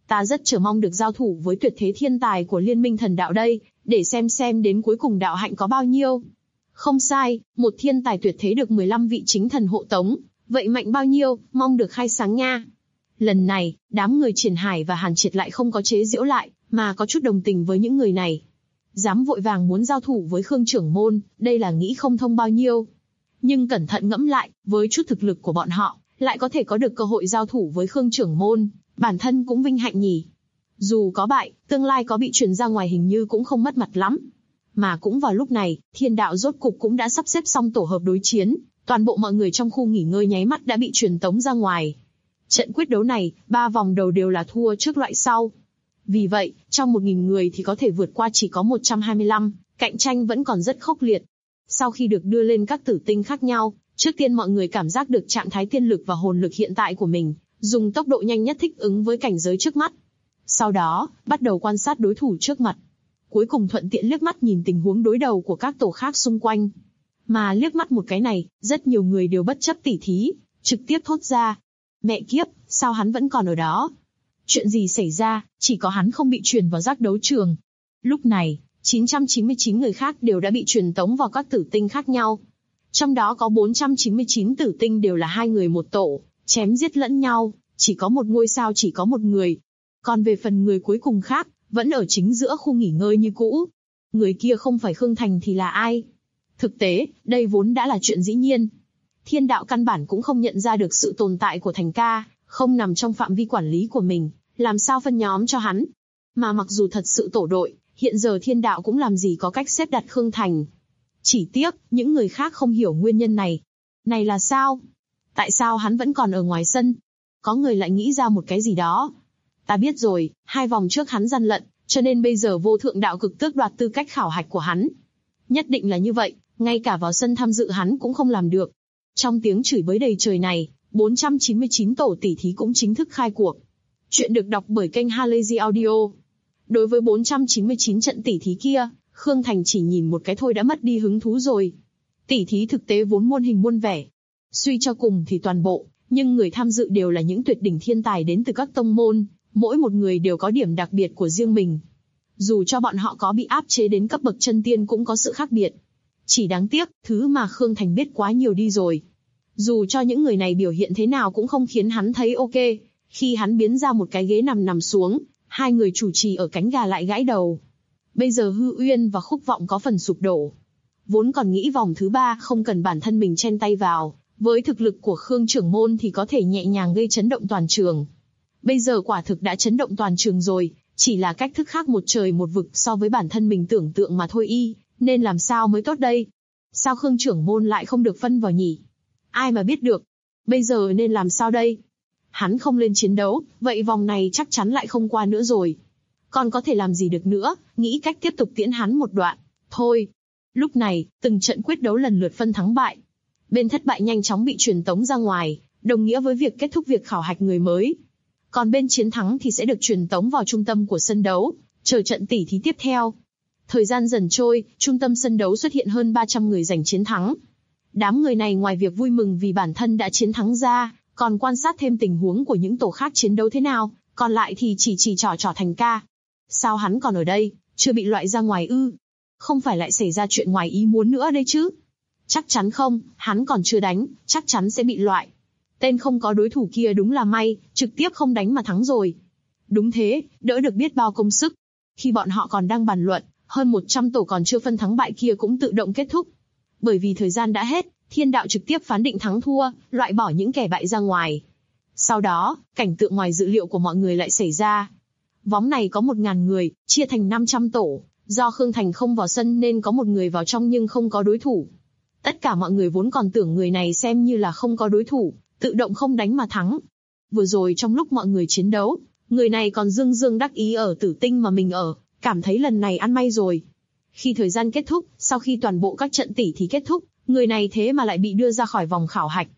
Ta rất chờ mong được giao thủ với tuyệt thế thiên tài của Liên minh thần đạo đây, để xem đến cuối cùng đạo hạnh có bao nhiêu. Không sai, một thiên tài tuyệt thế được 15 vị chính thần hộ tống, vậy mạnh bao nhiêu, mong được khai sáng nha. Lần này, đám người Triển Hải và Hàn Triệt lại không có chế giễu lại, mà có chút đồng tình với những người này. Dám vội vàng muốn giao thủ với Khương trưởng môn, đây là nghĩ không thông bao nhiêu. Nhưng cẩn thận ngẫm lại, với chút thực lực của bọn họ, lại có thể có được cơ hội giao thủ với Khương trưởng môn, bản thân cũng vinh hạnh nhỉ. Dù có bại, tương lai có bị truyền ra ngoài hình như cũng không mất mặt lắm. Mà cũng vào lúc này, thiên đạo rốt cục cũng đã sắp xếp xong tổ hợp đối chiến, toàn bộ mọi người trong khu nghỉ ngơi nháy mắt đã bị truyền tống ra ngoài. Trận quyết đấu này, 3 vòng đầu đều là thua trước loại sau. Vì vậy, trong 1000 người thì có thể vượt qua chỉ có 125, cạnh tranh vẫn còn rất khốc liệt. Sau khi được đưa lên các tử tinh khác nhau, trước tiên mọi người cảm giác được trạng thái tiên lực và hồn lực hiện tại của mình, dùng tốc độ nhanh nhất thích ứng với cảnh giới trước mắt. Sau đó, bắt đầu quan sát đối thủ trước mặt. Cuối cùng thuận tiện liếc mắt nhìn tình huống đối đầu của các tổ khác xung quanh. Mà liếc mắt một cái này, rất nhiều người đều bất chấp tỉ thí, trực tiếp thốt ra. Mẹ kiếp, sao hắn vẫn còn ở đó? Chuyện gì xảy ra, chỉ có hắn không bị truyền vào giác đấu trường. Lúc này, 999 người khác đều đã bị truyền tống vào các tử tinh khác nhau. Trong đó có 499 tử tinh đều là 2 người một tổ, chém giết lẫn nhau, chỉ có một ngôi sao chỉ có một người. Còn về phần người cuối cùng khác, vẫn ở chính giữa khu nghỉ ngơi như cũ. Người kia không phải Khương Thành thì là ai? Thực tế, đây vốn đã là chuyện dĩ nhiên. Thiên đạo căn bản cũng không nhận ra được sự tồn tại của Thành ca, không nằm trong phạm vi quản lý của mình, làm sao phân nhóm cho hắn. Mà mặc dù thật sự tổ đội, hiện giờ thiên đạo cũng làm gì có cách xếp đặt Khương Thành. Chỉ tiếc, những người khác không hiểu nguyên nhân này. Này là sao? Tại sao hắn vẫn còn ở ngoài sân? Có người lại nghĩ ra một cái gì đó. Ta biết rồi, 2 vòng trước hắn gian lận, cho nên bây giờ vô thượng đạo cực tước đoạt tư cách khảo hạch của hắn. Nhất định là như vậy, ngay cả vào sân tham dự hắn cũng không làm được. Trong tiếng chửi bới đầy trời này, 499 tổ tỷ thí cũng chính thức khai cuộc. Chuyện được đọc bởi kênh Halazy Audio. Đối với 499 trận tỷ thí kia, Khương Thành chỉ nhìn một cái thôi đã mất đi hứng thú rồi. Tỷ thí thực tế vốn muôn hình muôn vẻ. Suy cho cùng thì toàn bộ, nhưng người tham dự đều là những tuyệt đỉnh thiên tài đến từ các tông môn, mỗi một người đều có điểm đặc biệt của riêng mình. Dù cho bọn họ có bị áp chế đến cấp bậc chân tiên cũng có sự khác biệt. Chỉ đáng tiếc, thứ mà Khương Thành biết quá nhiều đi rồi. Dù cho những người này biểu hiện thế nào cũng không khiến hắn thấy ok. Khi hắn biến ra một cái ghế nằm xuống, 2 người chủ trì ở cánh gà lại gãi đầu. Bây giờ Hư Uyên và Khúc Vọng có phần sụp đổ. Vốn còn nghĩ vòng thứ 3 không cần bản thân mình chen tay vào, với thực lực của Khương trưởng môn thì có thể nhẹ nhàng gây chấn động toàn trường. Bây giờ quả thực đã chấn động toàn trường rồi, chỉ là cách thức khác một trời một vực so với bản thân mình tưởng tượng mà thôi nên làm sao mới tốt đây? Sao Khương trưởng môn lại không được phân vào nhỉ? Ai mà biết được? Bây giờ nên làm sao đây? Hắn không lên chiến đấu, vậy vòng này chắc chắn lại không qua nữa rồi. Còn có thể làm gì được nữa, nghĩ cách tiếp tục tiễn hắn một đoạn. Thôi. Lúc này, từng trận quyết đấu lần lượt phân thắng bại. Bên thất bại nhanh chóng bị truyền tống ra ngoài, đồng nghĩa với việc kết thúc việc khảo hạch người mới. Còn bên chiến thắng thì sẽ được truyền tống vào trung tâm của sân đấu, chờ trận tỷ thí tiếp theo. Thời gian dần trôi, trung tâm sân đấu xuất hiện hơn 300 người giành chiến thắng. Đám người này ngoài việc vui mừng vì bản thân đã chiến thắng ra, còn quan sát thêm tình huống của những tổ khác chiến đấu thế nào, còn lại thì chỉ trỏ Thành ca. Sao hắn còn ở đây, chưa bị loại ra ngoài ư? Không phải lại xảy ra chuyện ngoài ý muốn nữa đây chứ? Chắc chắn không, hắn còn chưa đánh, chắc chắn sẽ bị loại. Tên không có đối thủ kia đúng là may, trực tiếp không đánh mà thắng rồi. Đúng thế, đỡ được biết bao công sức. Khi bọn họ còn đang bàn luận, hơn 100 tổ còn chưa phân thắng bại kia cũng tự động kết thúc. Bởi vì thời gian đã hết, thiên đạo trực tiếp phán định thắng thua, loại bỏ những kẻ bại ra ngoài. Sau đó, cảnh tượng ngoài dự liệu của mọi người lại xảy ra. Vóng này có 1000 người, chia thành 500 tổ. Do Khương Thành không vào sân nên có một người vào trong nhưng không có đối thủ. Tất cả mọi người vốn còn tưởng người này xem như là không có đối thủ, tự động không đánh mà thắng. Vừa rồi trong lúc mọi người chiến đấu, người này còn dương đắc ý ở tử tinh mà mình ở, cảm thấy lần này ăn may rồi. Khi thời gian kết thúc, sau khi toàn bộ các trận tỷ thí kết thúc, người này thế mà lại bị đưa ra khỏi vòng khảo hạch.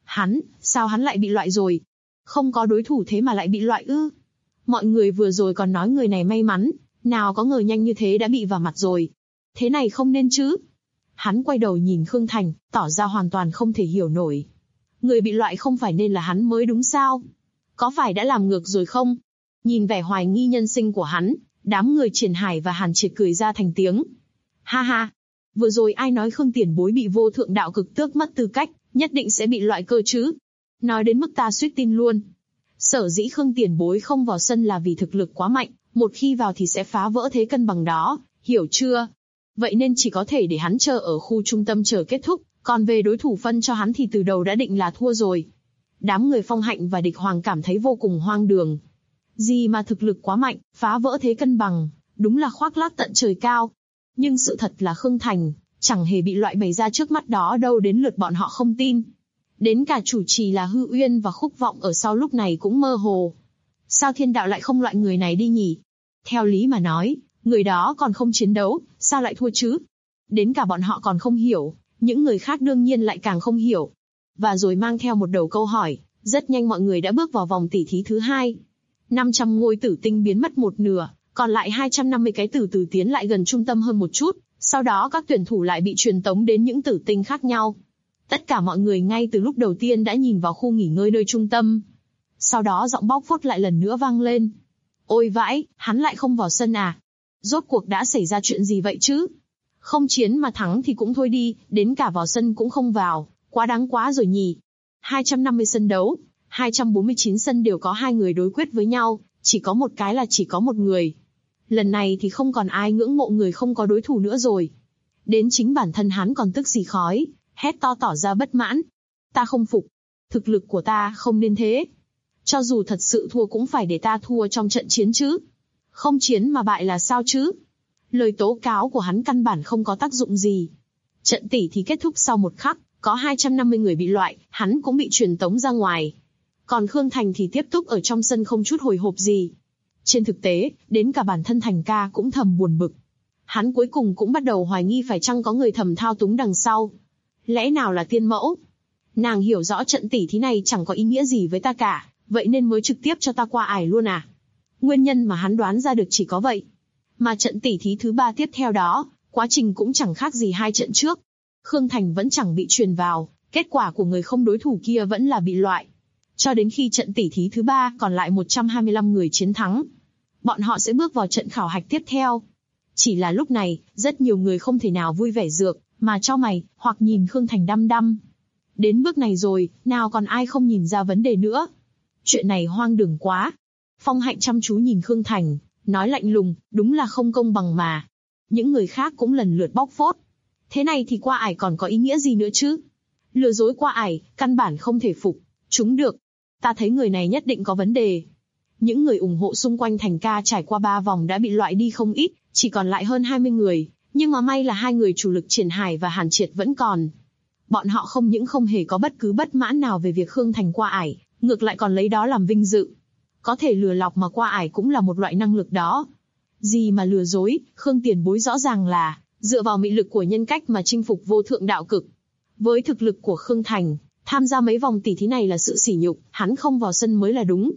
Sao hắn lại bị loại rồi? Không có đối thủ thế mà lại bị loại ư? Mọi người vừa rồi còn nói người này may mắn, nào có ngờ nhanh như thế đã bị vào mặt rồi. Thế này không nên chứ? Hắn quay đầu nhìn Khương Thành, tỏ ra hoàn toàn không thể hiểu nổi. Người bị loại không phải nên là hắn mới đúng sao? Có phải đã làm ngược rồi không? Nhìn vẻ hoài nghi nhân sinh của hắn, đám người Triển Hải và Hàn Triệt cười ra thành tiếng. Ha ha, vừa rồi ai nói Khương Tiền Bối bị vô thượng đạo cực tước mất tư cách, nhất định sẽ bị loại cơ chứ? Nói đến mức ta suýt tin luôn. Sở dĩ Khương Tiền Bối không vào sân là vì thực lực quá mạnh, một khi vào thì sẽ phá vỡ thế cân bằng đó, hiểu chưa? Vậy nên chỉ có thể để hắn chờ ở khu trung tâm chờ kết thúc, còn về đối thủ phân cho hắn thì từ đầu đã định là thua rồi. Đám người Phong Hạnh và Địch Hoàng cảm thấy vô cùng hoang đường. Gì mà thực lực quá mạnh, phá vỡ thế cân bằng, đúng là khoác lác tận trời cao. Nhưng sự thật là Khương Thành chẳng hề bị loại bày ra trước mắt đó đâu, đến lượt bọn họ không tin. Đến cả chủ trì là Hư Uyên và Khúc Vọng ở sau lúc này cũng mơ hồ. Sao thiên đạo lại không loại người này đi nhỉ? Theo lý mà nói, người đó còn không chiến đấu, sao lại thua chứ? Đến cả bọn họ còn không hiểu, những người khác đương nhiên lại càng không hiểu. Và rồi mang theo một đầu câu hỏi, rất nhanh mọi người đã bước vào vòng tỉ thí thứ hai. 500 ngôi tử tinh biến mất một nửa, còn lại 250 cái từ từ tiến lại gần trung tâm hơn một chút, sau đó các tuyển thủ lại bị truyền tống đến những tử tinh khác nhau. Tất cả mọi người ngay từ lúc đầu tiên đã nhìn vào khu nghỉ ngơi nơi trung tâm. Sau đó giọng bóc phốt lại lần nữa vang lên. Ôi vãi, hắn lại không vào sân à? Rốt cuộc đã xảy ra chuyện gì vậy chứ? Không chiến mà thắng thì cũng thôi đi, đến cả vào sân cũng không vào, quá đáng quá rồi nhỉ. 250 sân đấu, 249 sân đều có 2 người đối quyết với nhau, chỉ có một cái là chỉ có một người. Lần này thì không còn ai ngưỡng mộ người không có đối thủ nữa rồi. Đến chính bản thân hắn còn tức xì khói, hét to tỏ ra bất mãn. Ta không phục, thực lực của ta không nên thế. Cho dù thật sự thua cũng phải để ta thua trong trận chiến chứ. Không chiến mà bại là sao chứ? Lời tố cáo của hắn căn bản không có tác dụng gì. Trận tỉ thí kết thúc sau một khắc, có 250 người bị loại, hắn cũng bị truyền tống ra ngoài. Còn Khương Thành thì tiếp tục ở trong sân không chút hồi hộp gì. Trên thực tế, đến cả bản thân Thành ca cũng thầm buồn bực. Hắn cuối cùng cũng bắt đầu hoài nghi phải chăng có người thầm thao túng đằng sau. Lẽ nào là tiên mẫu? Nàng hiểu rõ trận tỉ thí này chẳng có ý nghĩa gì với ta cả, vậy nên mới trực tiếp cho ta qua ải luôn à? Nguyên nhân mà hắn đoán ra được chỉ có vậy. Mà trận tỉ thí thứ 3 tiếp theo đó, quá trình cũng chẳng khác gì hai trận trước. Khương Thành vẫn chẳng bị truyền vào, kết quả của người không đối thủ kia vẫn là bị loại. Cho đến khi trận tỉ thí thứ 3 còn lại 125 người chiến thắng. Bọn họ sẽ bước vào trận khảo hạch tiếp theo. Chỉ là lúc này, rất nhiều người không thể nào vui vẻ dược, mà chau mày, hoặc nhìn Khương Thành đăm đăm. Đến bước này rồi, nào còn ai không nhìn ra vấn đề nữa. Chuyện này hoang đường quá. Phong Hạnh chăm chú nhìn Khương Thành, nói lạnh lùng, đúng là không công bằng mà. Những người khác cũng lần lượt bóc phốt. Thế này thì qua ải còn có ý nghĩa gì nữa chứ? Lừa dối qua ải, căn bản không thể phục. Chúng được. Ta thấy người này nhất định có vấn đề. Những người ủng hộ xung quanh Thành ca trải qua 3 vòng đã bị loại đi không ít, chỉ còn lại hơn 20 người. Nhưng mà may là 2 người chủ lực Triển Hải và Hàn Triệt vẫn còn. Bọn họ không những không hề có bất cứ bất mãn nào về việc Khương Thành qua ải, ngược lại còn lấy đó làm vinh dự. Có thể lừa lọc mà qua ải cũng là một loại năng lực đó. Gì mà lừa dối, Khương Tiền Bối rõ ràng là dựa vào mị lực của nhân cách mà chinh phục vô thượng đạo cực. Với thực lực của Khương Thành, tham gia mấy vòng tỉ thí này là sự sỉ nhục, hắn không vào sân mới là đúng.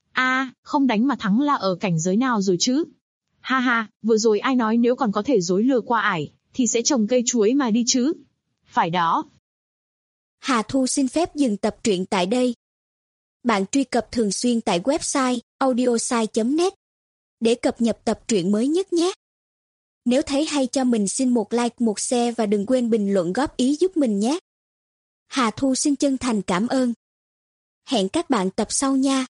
Không đánh mà thắng là ở cảnh giới nào rồi chứ? Ha ha, vừa rồi ai nói nếu còn có thể dối lừa qua ải, thì sẽ trồng cây chuối mà đi chứ? Phải đó. Hà Thu xin phép dừng tập truyện tại đây. Bạn truy cập thường xuyên tại website audiosai.net để cập nhật tập truyện mới nhất nhé. Nếu thấy hay cho mình xin một like, một share và đừng quên bình luận góp ý giúp mình nhé. Hà Thu xin chân thành cảm ơn. Hẹn các bạn tập sau nha.